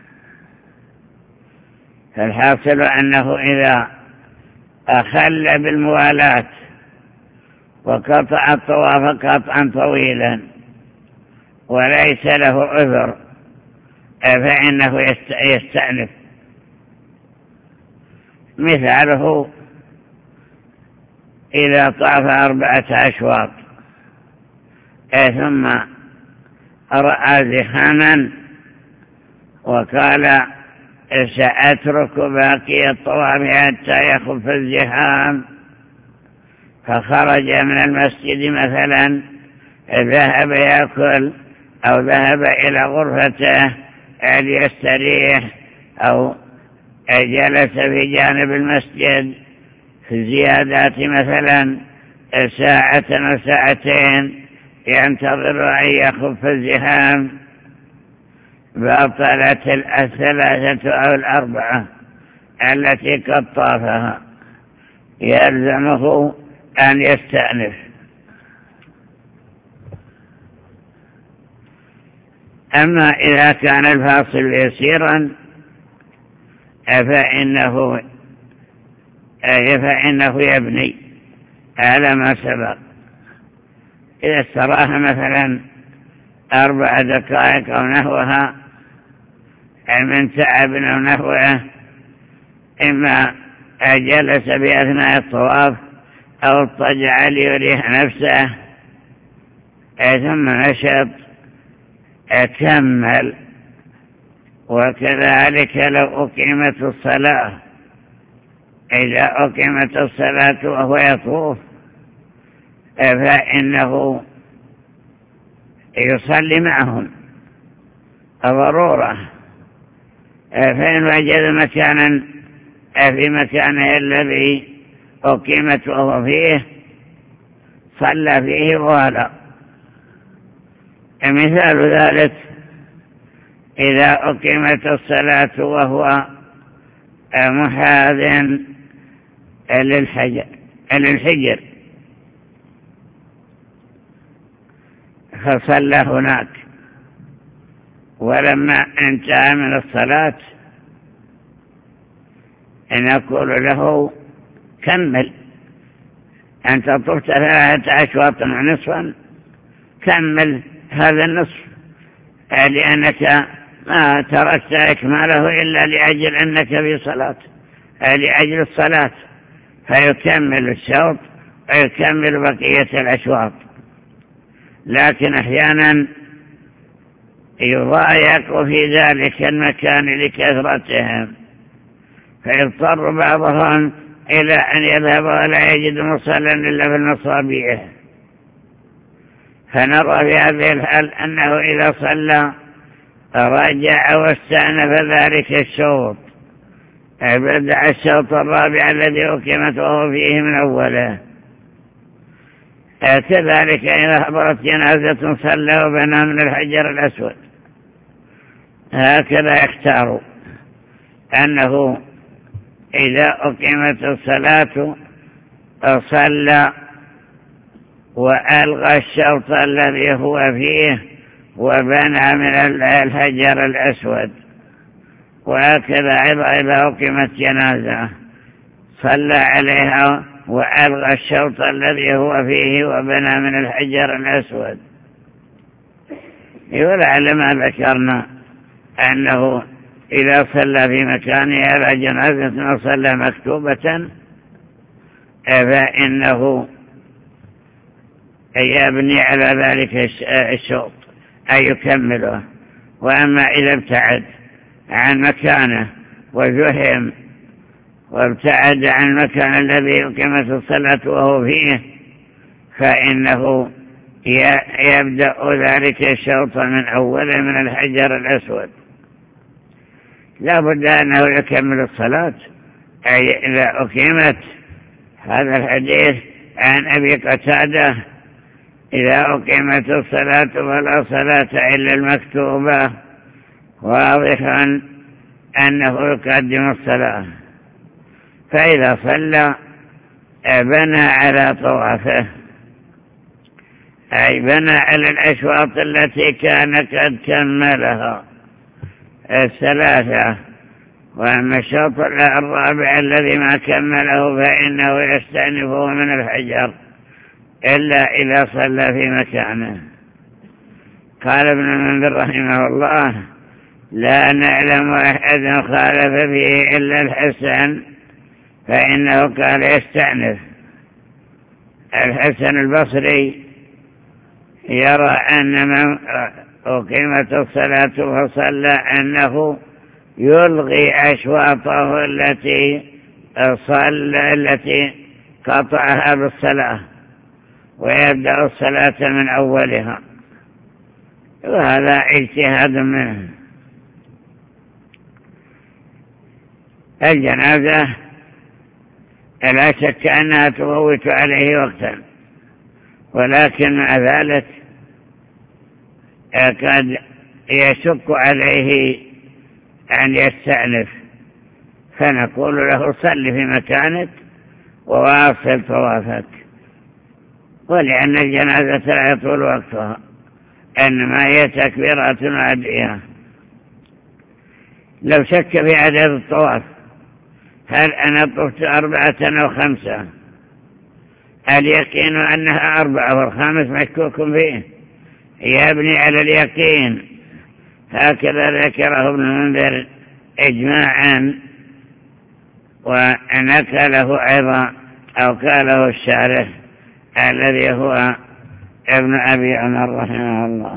فالحاصل أنه إذا أخل بالموالاة وقطع الطواف قطعا طويلا وليس له عذر فإنه يستأنف. مثاله إذا طاف أربعة أشواط ثم رأى زحاما وقال: سأترك باقي الطواف حتى يخف الزحام، فخرج من المسجد مثلا، ذهب يأكل أو ذهب إلى غرفته ليستريح أو جلس في جانب المسجد في الزيادات مثلا ساعة أو ساعتين ينتظر أن يخف الزحام، بطلت الثلاثة أو الأربعة التي قد طافها، يلزمه أن يستأنف. أما إذا كان الفاصل يسيرا فإنه فإنه يبني على ما سبق. إذا استراح مثلا أربع دقائق أو نحوها من تعب أو نحوه، إما جلس بأثناء الطواف أو اضطجع ليريح نفسه ثم نشط كمل. وكذلك لو أقيمت الصلاة، إذا أقيمت الصلاة وهو يطوف فإنه يصلي معهم ضرورة، فإن وجد مكانا في مكانه الذي أقيمت وهو فيه صلى فيه ولا. مثال ذلك إذا أقيمت الصلاة وهو محاذ للحجر فصلى هناك، ولما انتهى من الصلاة نقول له: كمل، أنت طفت ثلاثة أشواط ونصفا، كمل هذا النصف، لأنك ما تركت إكماله إلا لأجل أنك في صلاة، لأجل الصلاة، فيكمل الشوط ويكمل بقية الأشواط. لكن أحيانا يضايق في ذلك المكان لكثرتهم، فيضطر بعضهم إلى أن يذهب ولا يجد مصلى إلا في المصابيح. فنرى في هذه الحال أنه إذا صلى رجع واستأنف ذلك الشوط، بدأ الشوط الرابع الذي أقيمت وهو فيه من أوله. كذلك إذا حضرت جنازة صلى وبنى من الحجر الأسود، هكذا يختار أنه إذا أقيمت الصلاة صلى وألغى الشوط الذي هو فيه وبنى من الحجر الأسود. وهكذا أيضا إذا أقيمت جنازة صلى عليها وألغى الشوط الذي هو فيه وبنى من الحجر الأسود. ولعل ما ذكرنا أنه إذا صلى في مكانه على جنازة وصلى مكتوبة فإنه يبني على ذلك الشوط أي يكمله. وأما إذا ابتعد عن مكانه وزهم وابتعد عن المكان الذي أقيمت الصلاة وهو فيه، فإنه يبدأ ذلك الشوط من أوله من الحجر الأسود. لا بد أنه يكمل الصلاة أي إذا أقيمت. هذا الحديث عن أبي قتادة: إذا أقيمت الصلاة فلا صلاة إلا المكتوبة، واضحا أنه يقدم الصلاة. فإذا صلى بنى على طوافه، أي بنى على الأشواط التي كان قد كملها الثلاثة. وأما الشوط الرابع الذي ما كمله فإنه يستأنفه من الحجر إلا إذا صلى في مكانه. قال ابن المنذر رحمه الله: لا نعلم أحد خالف فيه إلا الحسن، فإنه قال يستأنف. الحسن البصري يرى أن من أقيمت الصلاة فصلى أنه يلغي أشواطه التي صلى التي قطعها بالصلاة ويبدأ الصلاة من أولها، وهذا اجتهاد منه. الجنازة لا شك أنها تفوت عليه وقتا، ولكن مع ذلك قد يشق عليه أن يستأنف، فنقول له: صل في مكانك وواصل طوافك. ولأن الجنازة لا يطول وقتها، إنما هي تكبيرات وأدعية. لو شك في عدد الطواف، هل أنا طفت أربعة أو خمسة، اليقين أنها أربعة والخامس مشكوك فيه، يبني على اليقين. هكذا ذكره ابن المنذر إجماعا، ونكله أيضا أو قاله الشارح الذي هو ابن أبي عمر رحمه الله.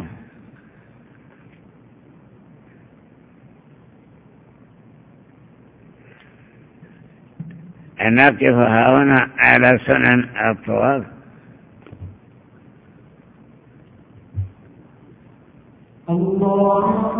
نقف هنا على سنن الطواف.
الله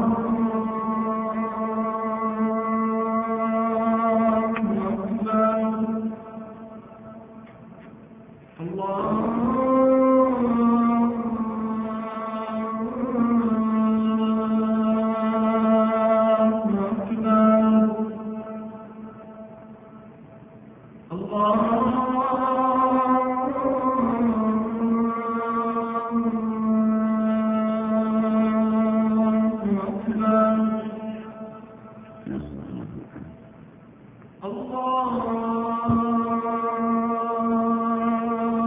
الله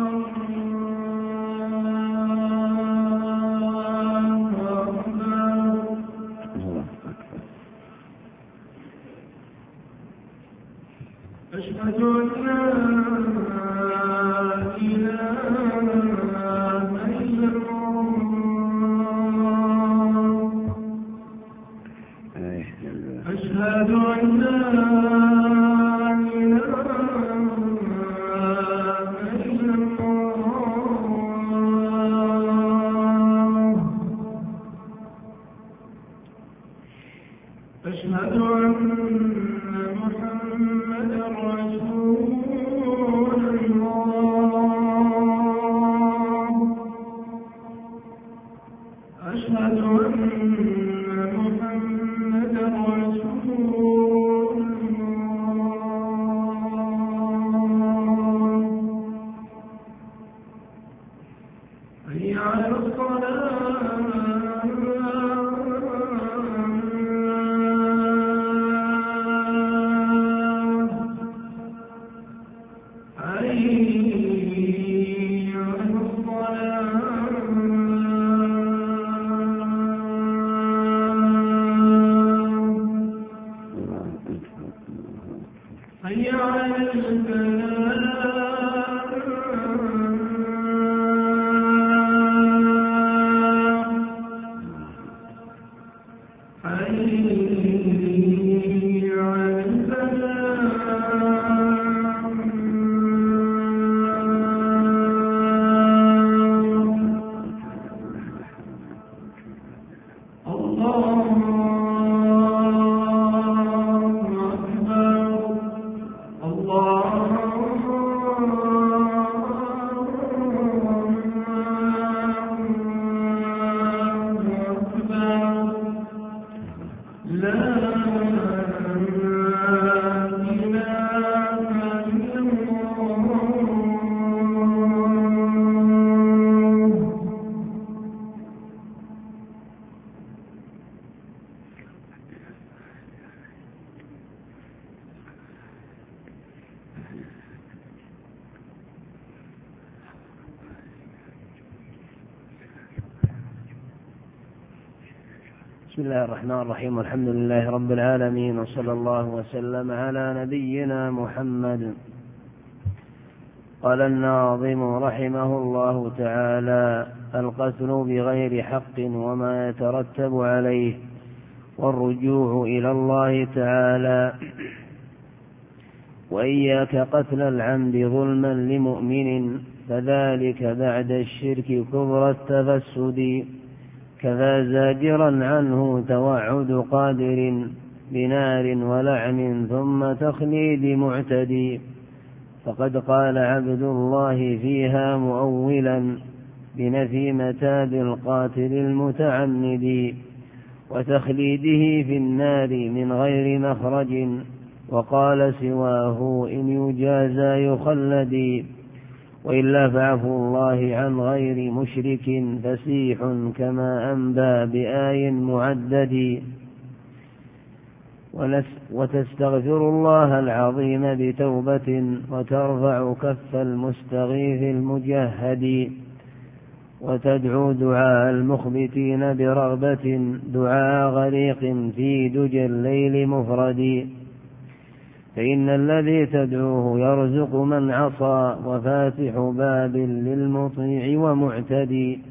بسم الله الرحمن الرحيم، والحمد لله رب العالمين، وصلى الله وسلم على نبينا محمد. قال الناظم رحمه الله تعالى: القتل بغير حق وما يترتب عليه، والرجوع إلى الله تعالى. وإياك قتل العمد ظلما لمؤمن، فذلك بعد الشرك كبر التفسد. كذا زاجرا عنه توعد قادر بنار ولعن ثم تخليد معتدي. فقد قال عبد الله فيها مؤولا بنفي متاب القاتل المتعمد، وتخليده في النار من غير مخرج، وقال سواه إن يجازى يخلد. وإلا فعفو الله عن غير مشرك فسيح كما أنبى بآي معدد. وتستغفر الله العظيم بتوبة، وترفع كف المستغيث المجهد، وتدعو دعاء المخبتين برغبة دعاء غريق في دجى الليل مفرد. فإن الذي تدعوه يرزق من عصى، وفاتح باب للمطيع ومعتدي.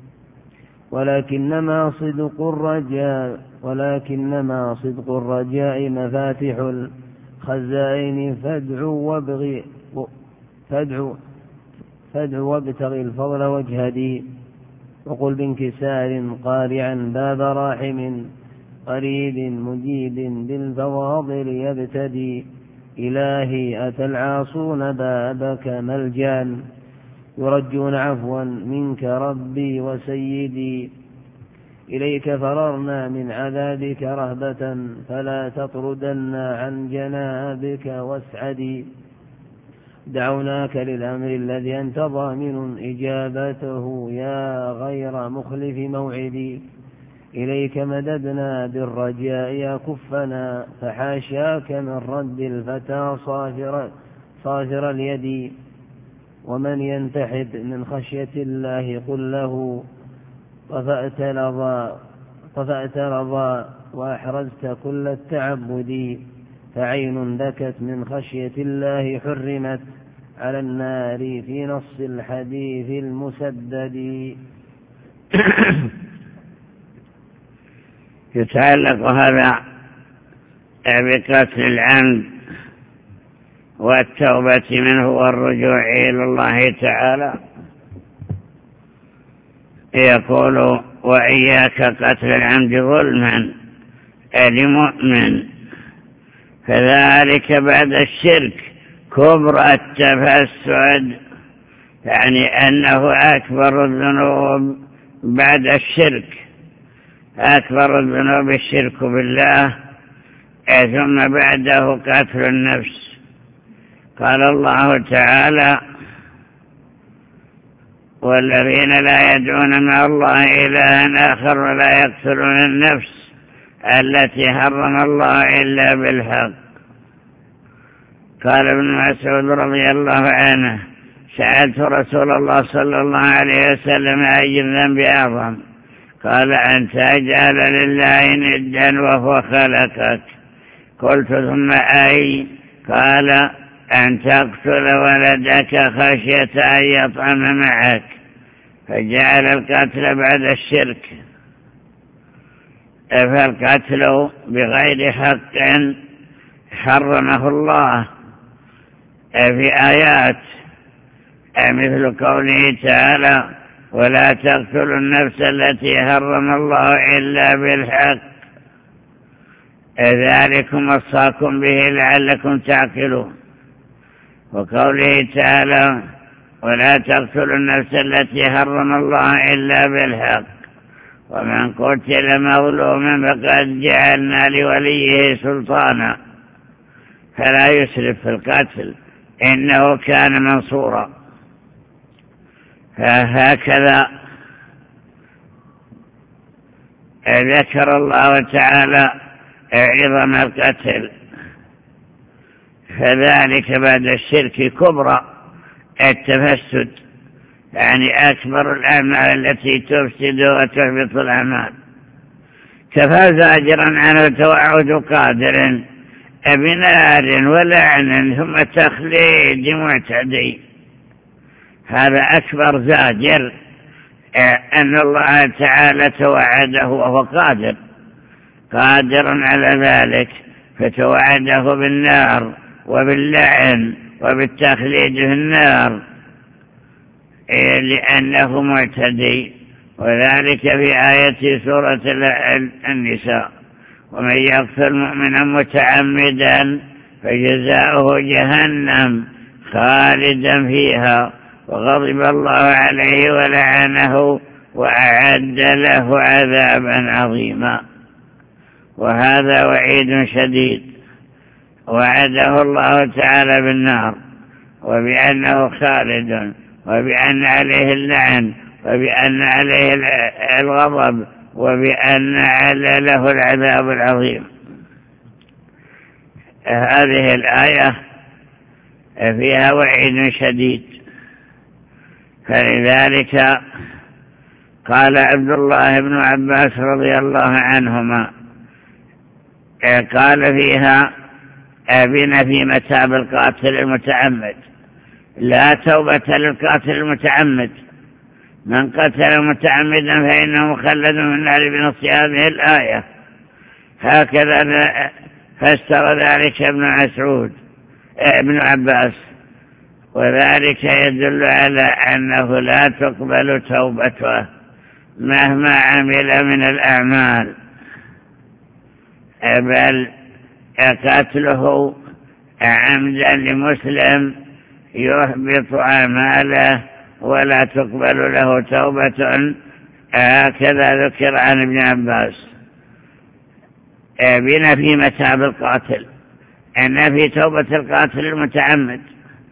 ولكنما صدق الرجاء ولكنما صدق الرجاء مفاتح الخزائن، فادعو وابغي فادعو فادعو وابتغي الفضل واجهدي. وقل بانكسار قارعا باب راحم، قريب مجيب بالفواضل يبتدي. إلهي أتى العاصون بابك ملجا، يرجون عفوا منك ربي وسيدي. إليك فررنا من عذابك رهبة، فلا تطردنا عن جنابك واسعدي. دعوناك للأمر الذي أنت ضامن إجابته يا غير مخلف موعدي. إليك مددنا بالرجاء كفنا، فحاشاك من رد الفتى صافر, صافر اليد. ومن ينتحب من خشية الله قل له طفأت رضا طفأت رضا وأحرزت كل التعبد. فعين بكت من خشية الله حرمت على النار في نص الحديث المسدد.
يتعلق هذا بقتل العمد والتوبة منه والرجوع إلى الله تعالى. يقول: وإياك قتل العمد ظلما لمؤمن، فذلك بعد الشرك كبر التفسد، يعني أنه أكبر الذنوب بعد الشرك. أكبر الذنوب الشرك بالله، ثم بعده قتل النفس. قال الله تعالى: والذين لا يدعون مع الله إلها آخر ولا يقتلون النفس التي حرم الله إلا بالحق. قال ابن مسعود رضي الله عنه سألت رسول الله صلى الله عليه وسلم أي الذنب أعظم؟ قال أن تجعل لله ندا وهو خلقك. قلت ثم أي؟ قال أن تقتل ولدك خشية أن يطعم معك، فجعل القتل بعد الشرك. فالقتل بغير حق حرمه الله في آيات مثل قوله تعالى ولا تقتلوا النفس التي حرم الله إلا بالحق ذلكم وصاكم به لعلكم تعقلون. وقوله تعالى ولا تقتلوا النفس التي حرم الله إلا بالحق ومن قتل مظلوما فقد جعلنا لوليه سلطانا فلا يسرف في القتل إنه كان منصورا. فهكذا ذكر الله تعالى عظم القتل، فذلك بعد الشرك كبرى التفسد، يعني أكبر الأعمال التي تفسد وتحبط الأعمال. كفى زاجرا عنه توعد قادر بنار ولعن ثم تخليد معتدي. هذا أكبر زاجر أن الله تعالى توعده وهو قادر قادر على ذلك، فتوعده بالنار وباللعن وبالتخليد في النار لأنه معتدي. وذلك في آية سورة النساء ومن يقتل مؤمنا متعمدا فجزاؤه جهنم خالدا فيها وغضب الله عليه ولعنه وأعد له عذابا عظيما. وهذا وعيد شديد وعده الله تعالى بالنار وبأنه خالد وبأن عليه اللعن وبأن عليه الغضب وبأن على له العذاب العظيم. هذه الآية فيها وعيد شديد، فلذلك قال عبد الله بن عباس رضي الله عنهما قال فيها بنفي متاب القاتل المتعمد، لا توبة للقاتل المتعمد، من قتل متعمدا فإنه مخلد من النار بنص هذه الآية. هكذا فسر ذلك ابن مسعود ابن عباس، وذلك يدل على أنه لا تقبل توبته مهما عمل من الأعمال، بل قتله عمدا لمسلم يحبط أعماله ولا تقبل له توبة. هكذا ذكر عن ابن عباس بنفي متاب القاتل، أن في توبة القاتل المتعمد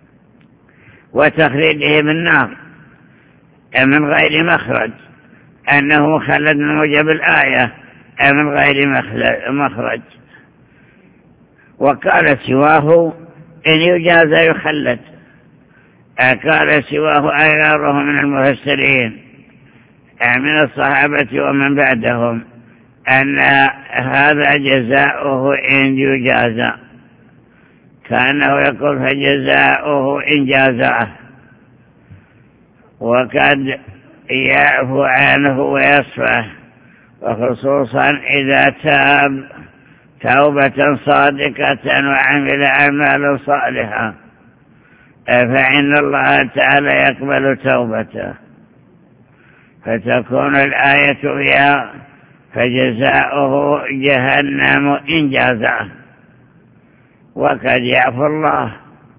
وتخليده بالنار من غير مخرج، أنه مخلد من موجب الآية من غير مخرج. وقال سواه إن يجاز يخلد، قال سواه غيره من المفسرين من الصحابة ومن بعدهم أن هذا جزاؤه إن يجاز، كأنه يقول فجزاؤه إن جازه، وقد يعفو عنه ويصفح، وخصوصا إذا تاب توبة صادقة وعمل أعمال صالحة فإن الله تعالى يقبل توبته، فتكون الآية فيها فجزاؤه جهنم إن جازه. وقد يعفو الله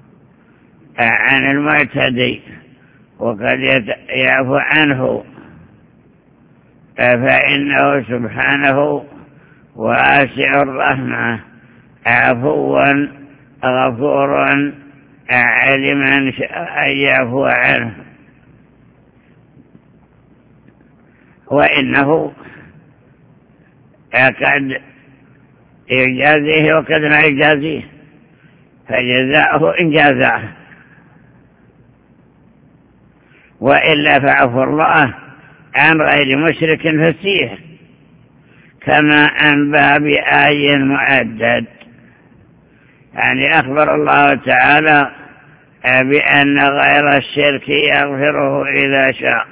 عن المعتدي وقد يعفو عنه، فإنه سبحانه واسع الرحمة عفو غفور علم أن يعفو عنه. وإنه قد يجازيه وقد لا يجازيه، فجزاؤه إن جازاه، وإلا فعفو الله عن غير مشرك فسيح، كما أنبأ بآي معدد. يعني أخبر الله تعالى بأن غير الشرك يغفره إذا شاء،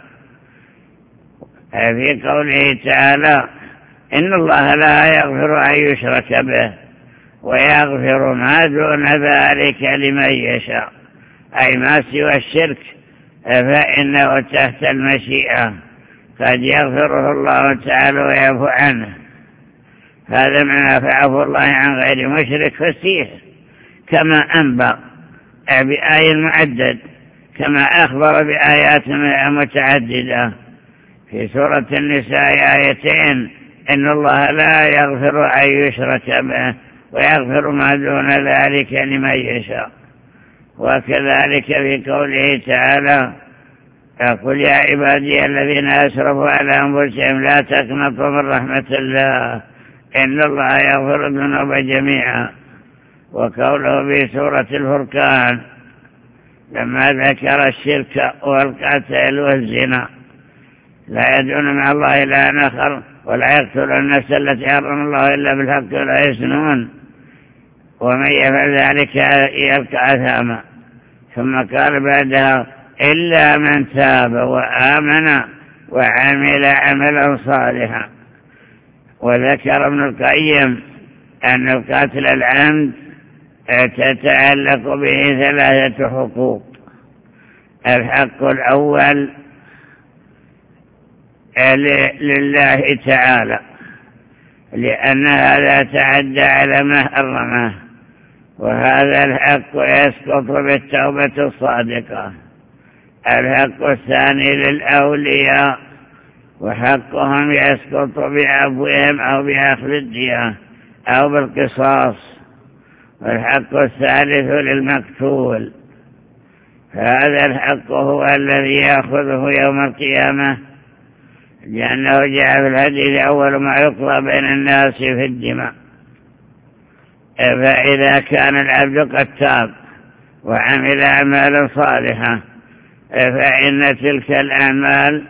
في قوله تعالى إن الله لا يغفر أن يشرك به ويغفر ما دون ذلك لمن يشاء، أي ما سوى الشرك فإنه تحت المشيئة، قد يغفره الله تعالى ويعفو عنه. هذا معنى فعفو الله عن غير مشرك فسيح، كما أنبأ بآية معدد، كما أخبر بآيات متعددة في سورة النساء آيتين: إن الله لا يغفر أن يشرك به ويغفر ما دون ذلك لمن يشاء. وكذلك في قوله تعالى: قل يا عبادي الذين أسرفوا على أنفسهم لا تقنطوا من رحمة الله إن الله يغفر الذنوب جميعا. وقوله في سورة الفرقان لما ذكر الشرك والقتل والزنا: لا يدعون مع الله إلها آخر ولا يقتلون النفس التي حرم الله إلا بالحق ولا يزنون ومن يفعل ذلك يلقى أثاما. ثم قال بعدها: إلا من تاب وآمن وعمل عملا صالحا. وذكر ابن القيم أن القاتل العمد تتعلق به ثلاثة حقوق: الحق الأول لله تعالى لأن هذا تعدى على ما حرمه، وهذا الحق يسقط بالتوبة الصادقة. الحق الثاني للأولياء وحقهم يسقط بعفوهم أو بأخذ الدية أو بالقصاص. والحق الثالث للمقتول، فهذا الحق هو الذي يأخذه يوم القيامة، لأنه جاء في الحديث: أول ما يقضى بين الناس في الدماء. فإذا كان العبد قد تاب وعمل أعمالا صالحة فإن تلك الأعمال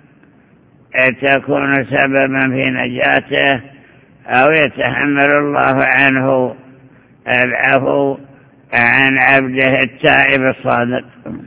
تكون سببا في نجاته، أو يتحمل الله عنه العفو عن عبده التائب الصادق.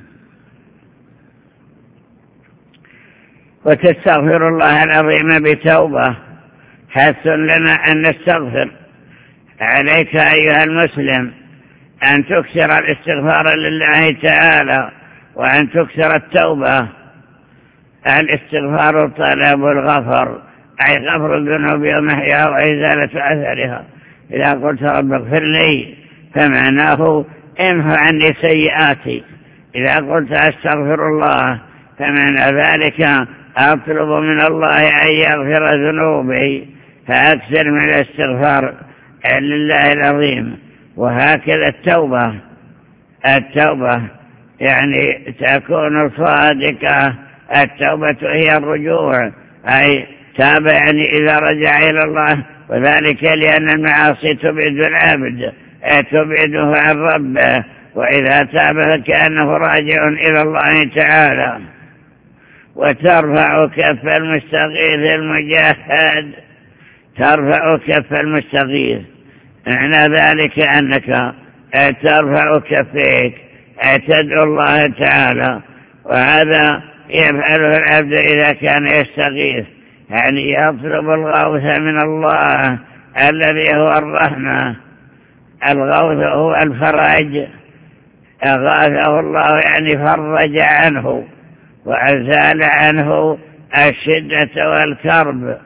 وتستغفر الله العظيم بتوبة حث لنا أن نستغفر. عليك أيها المسلم أن تكثر الاستغفار لله تعالى وأن تكثر التوبة. الاستغفار طلب الغفر، أي غفر الذنوب ومحيها وإزالة أثرها. إذا قلت رب اغفر لي فمعناه امحو عني سيئاتي. إذا قلت أستغفر الله فمعنى ذلك أطلب من الله أن يغفر ذنوبي، فأكثر من الاستغفار لله العظيم. وهكذا التوبة التوبة يعني تكون صادقة. التوبة هي الرجوع، أي تاب يعني إذا رجع إلى الله، وذلك لأن المعاصي تبعد العبد تبعده عن ربه، وإذا تاب فكأنه راجع إلى الله تعالى. وترفع كف المستغيث المجاهد، ترفع كف المستغيث، معنى ذلك أنك ترفع كفيك تدعو الله تعالى. وهذا يفعله العبد إذا كان يستغيث، يعني يطلب الغوث من الله الذي هو الرحمة. الغوث هو الفرج، أغاثه الله يعني فرج عنه وأزال عنه الشدة والكرب،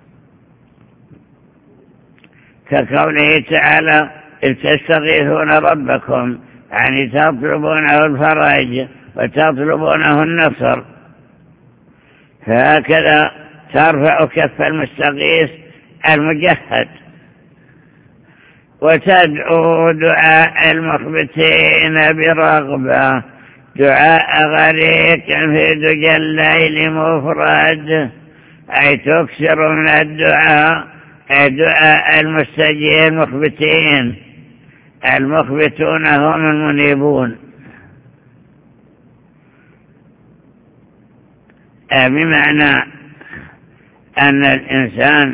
كقوله تعالى: إذ تستغيثون ربكم، يعني تطلبونه الفرج وتطلبونه النصر. فهكذا ترفع كف المستغيث المجهد. وتدعو دعاء المخبتين برغبة، دعاء غريق في دجى الليل مفرد، أي تكثر من الدعاء دعاء المستجيب المخبتين، المخبتون هم المنيبون، بمعنى أن الإنسان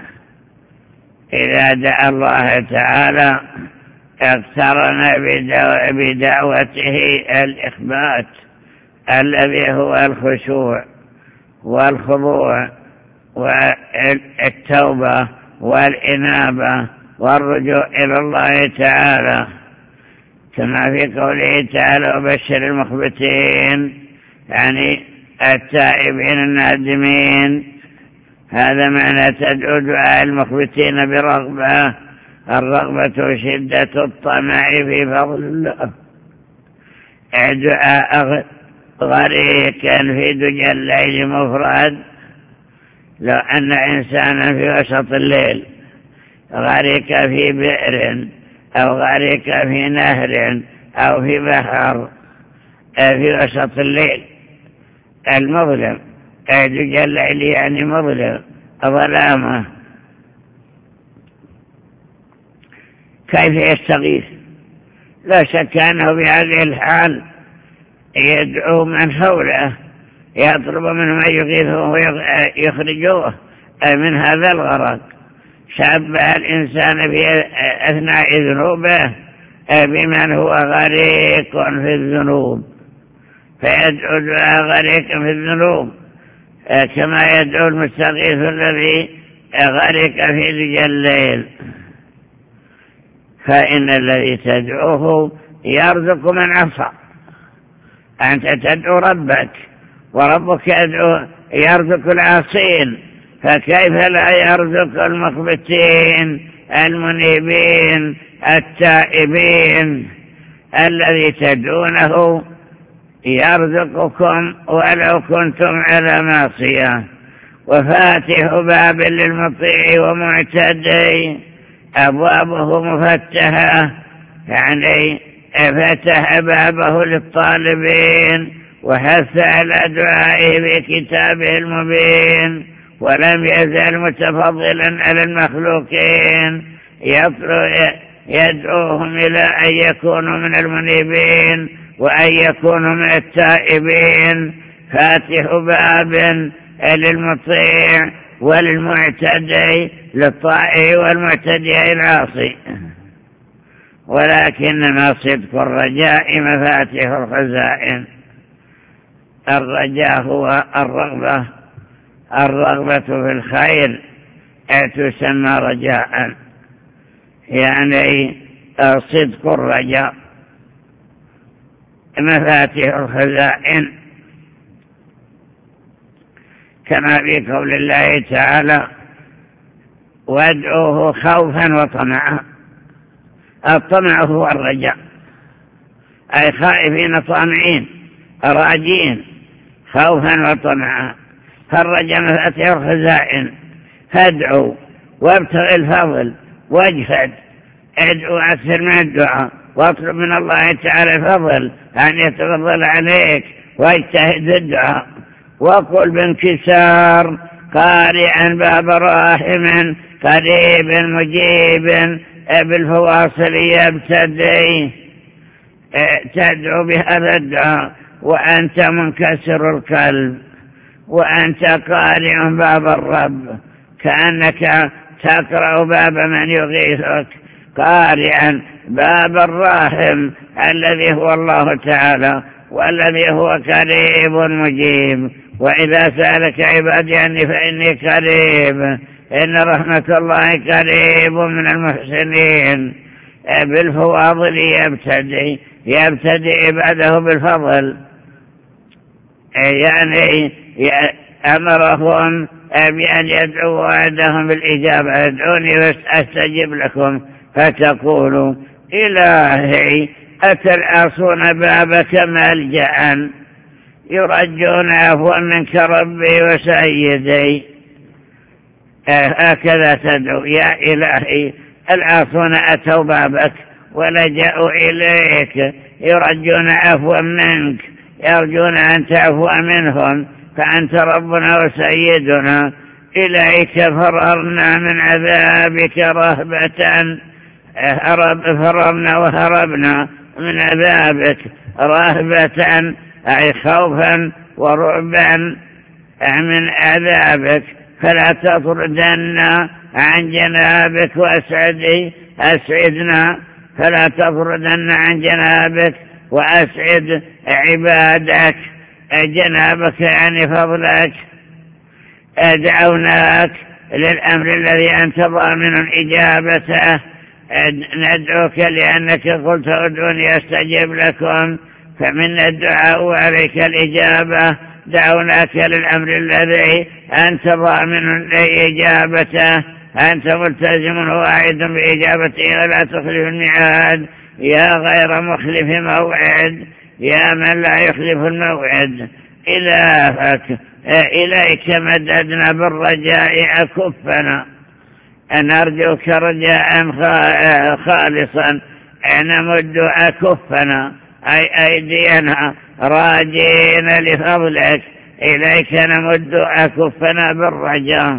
إذا دعا الله تعالى اقترن بدعوته الإخبات الذي هو الخشوع والخضوع والتوبة والإنابة والرجوع إلى الله تعالى، كما في قوله تعالى وبشر المخبتين، يعني التائبين النادمين. هذا معنى تدعو دعاء المخبتين برغبة، الرغبة شدة الطمع في فضل الله. دعاء غريقا في دجى الليل مفرد، لو أن إنسانا في وسط الليل غرق في بئر أو غرق في نهر أو في بحر في وسط الليل المظلم، دجى الليل يعني مظلم ظلامة، كيف يستغيث؟ لا شك أنه بهذه الحال يدعو من حوله، يطلب منهم أن يغيثوه ويخرجوه من هذا الغرق. شبه الإنسان في أثناء ذنوبه بمن هو غريق في الذنوب، فيدعو دعاء غريق في الذنوب كما يدعو المستغيث الذي غرق في دجى الليل. فإن الذي تدعوه يرزق من عصى، أنت تدعو ربك وربك يدعو يرزق العاصين، فكيف لا يرزق المخبتين المنيبين التائبين؟ الذي تدعونه يرزقكم ولو كنتم على معصية. وفاتح باب للمطيع ومعتدي، أبوابه مفتحة، يعني فتح بابه للطالبين وحث على دعائه بكتابه المبين، ولم يزل متفضلا على المخلوقين يدعوهم إلى أن يكونوا من المنيبين وأن يكونوا من التائبين. فاتح باب للمطيع وللمعتدي، للطائع والمعتدي العاصي، ولكنما صدق الرجاء مفاتيح الخزائن. الرجاء هو الرغبة، الرغبة في الخير تسمى رجاء، يعني صدق الرجاء. مفاتيح الخزائن كما في قول الله تعالى وادعوه خوفا وطمعا. الطمع هو الرجاء، أي خائفين طامعين راجين خوفا وطمعا. فالرجاء مفاتيح الخزائن، فادعوا وابتغ الفضل واجهد، ادعو أكثر من الدعاء واطلب من الله تعالى الفضل أن يتفضل عليك، واجتهد الدعاء، وقل بانكسار قارئا باب راحم قريب مجيب بالفواصل يبتدي، تدعو بهذا الدعاء وأنت منكسر القلب وأنت قارئ باب الرب، كأنك تقرأ باب من يغيثك، قارئا باب الراحم الذي هو الله تعالى والذي هو قريب مجيب. وإذا سألك عبادي عني فإني قريب، إن رحمة الله قريب من المحسنين. بالفواضل يبتدي يبتدي عباده بالفضل، يعني أمرهم بأن يدعوا وعدهم بالإجابة، ادعوني فاستجب لكم، فتقولوا إلهي أتلعصون بابك ملجأ يرجون عفوا منك ربي وسيدي. هكذا تدعو يا إلهي، العاصون أتوا بابك ولجأوا إليك يرجون عفوا منك، يرجون أن تعفو منهم، فأنت ربنا وسيدنا، إليك فررنا من عذابك رهبة هرب فررنا وهربنا من عذابك رهبة أي خوفا ورعبا من عذابك، فلا تطردنا عن جنابك وأسعدي أسعدنا فلا تطردنا عن جنابك وأسعد عبادك. جنابك يعني فضلك. دعوناك للأمر الذي أنت ضامن إجابته، ندعوك لأنك قلت ادعوني أستجب لكم، فمن الدعاء وعليك الإجابة. دعوناك للأمر الذي أنت ضامن إجابته، أنت ملتزم واعد بإجابته ولا تخلف الميعاد يا غير مخلف موعد، يا من لا يخلف الموعد. إلهك إليك مددنا بالرجاء أكفنا، نرجوك رجاء خالصا، نمد أكفنا أي أيدينا راجين لفضلك، إليك نمد أكفنا بالرجاء.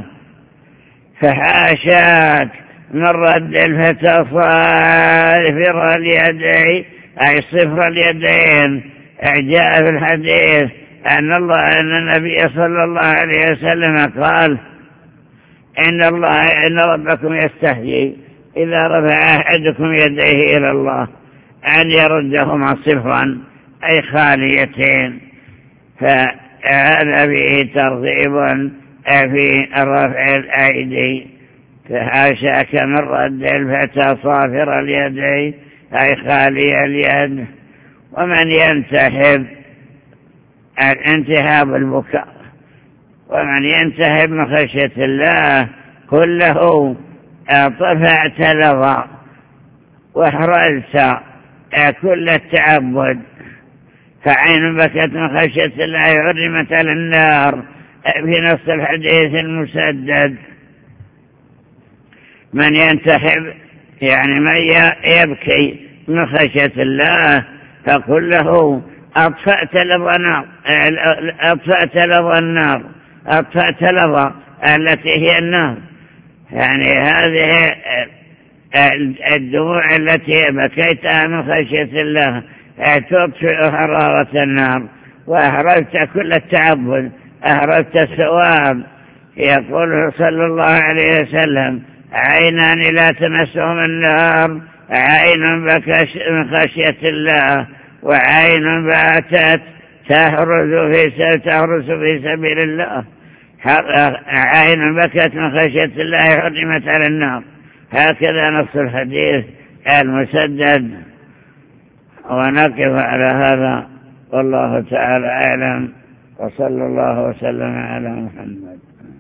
فحاشاك من رد الفتى صافر اليدين أي صفر اليدين. جاء في الحديث أن الله أن النبي صلى الله عليه وسلم قال إن الله إن ربكم يستحيي إذا رفع أحدكم يديه إلى الله أن يردهما صفرا أي خاليتين، فهذا به ترغيب في رفع الأيدي. فحاشاك من رد الفتى صافر اليدين أي خالي اليد. ومن ينتهب الانتهاب البكاء، ومن ينتهب من خشية الله كله طفعت لظى واحرلت كل التعبد. فعين بكت من خشية الله حرمت على النار في نص الحديث المسدد. من ينتحب يعني من يبكي من خشية الله فقل له أطفأت لظى النار، أطفأت لظى النار، أطفأت لظى التي هي النار. يعني هذه الدموع التي بكيتها من خشية الله تطفئ حرارة النار، وأهربت كل التعبد، أهربت الثواب. يقول صلى الله عليه وسلم عينان لا تمسهم النار، عين بكت من خشية الله، وعين باتت تهرس في تهرس في سبيل الله. عين بكت من خشية الله حرمت على النار. هكذا نص الحديث المسدد. ونقف على هذا والله تعالى أعلم، وصلى الله وسلم على محمد.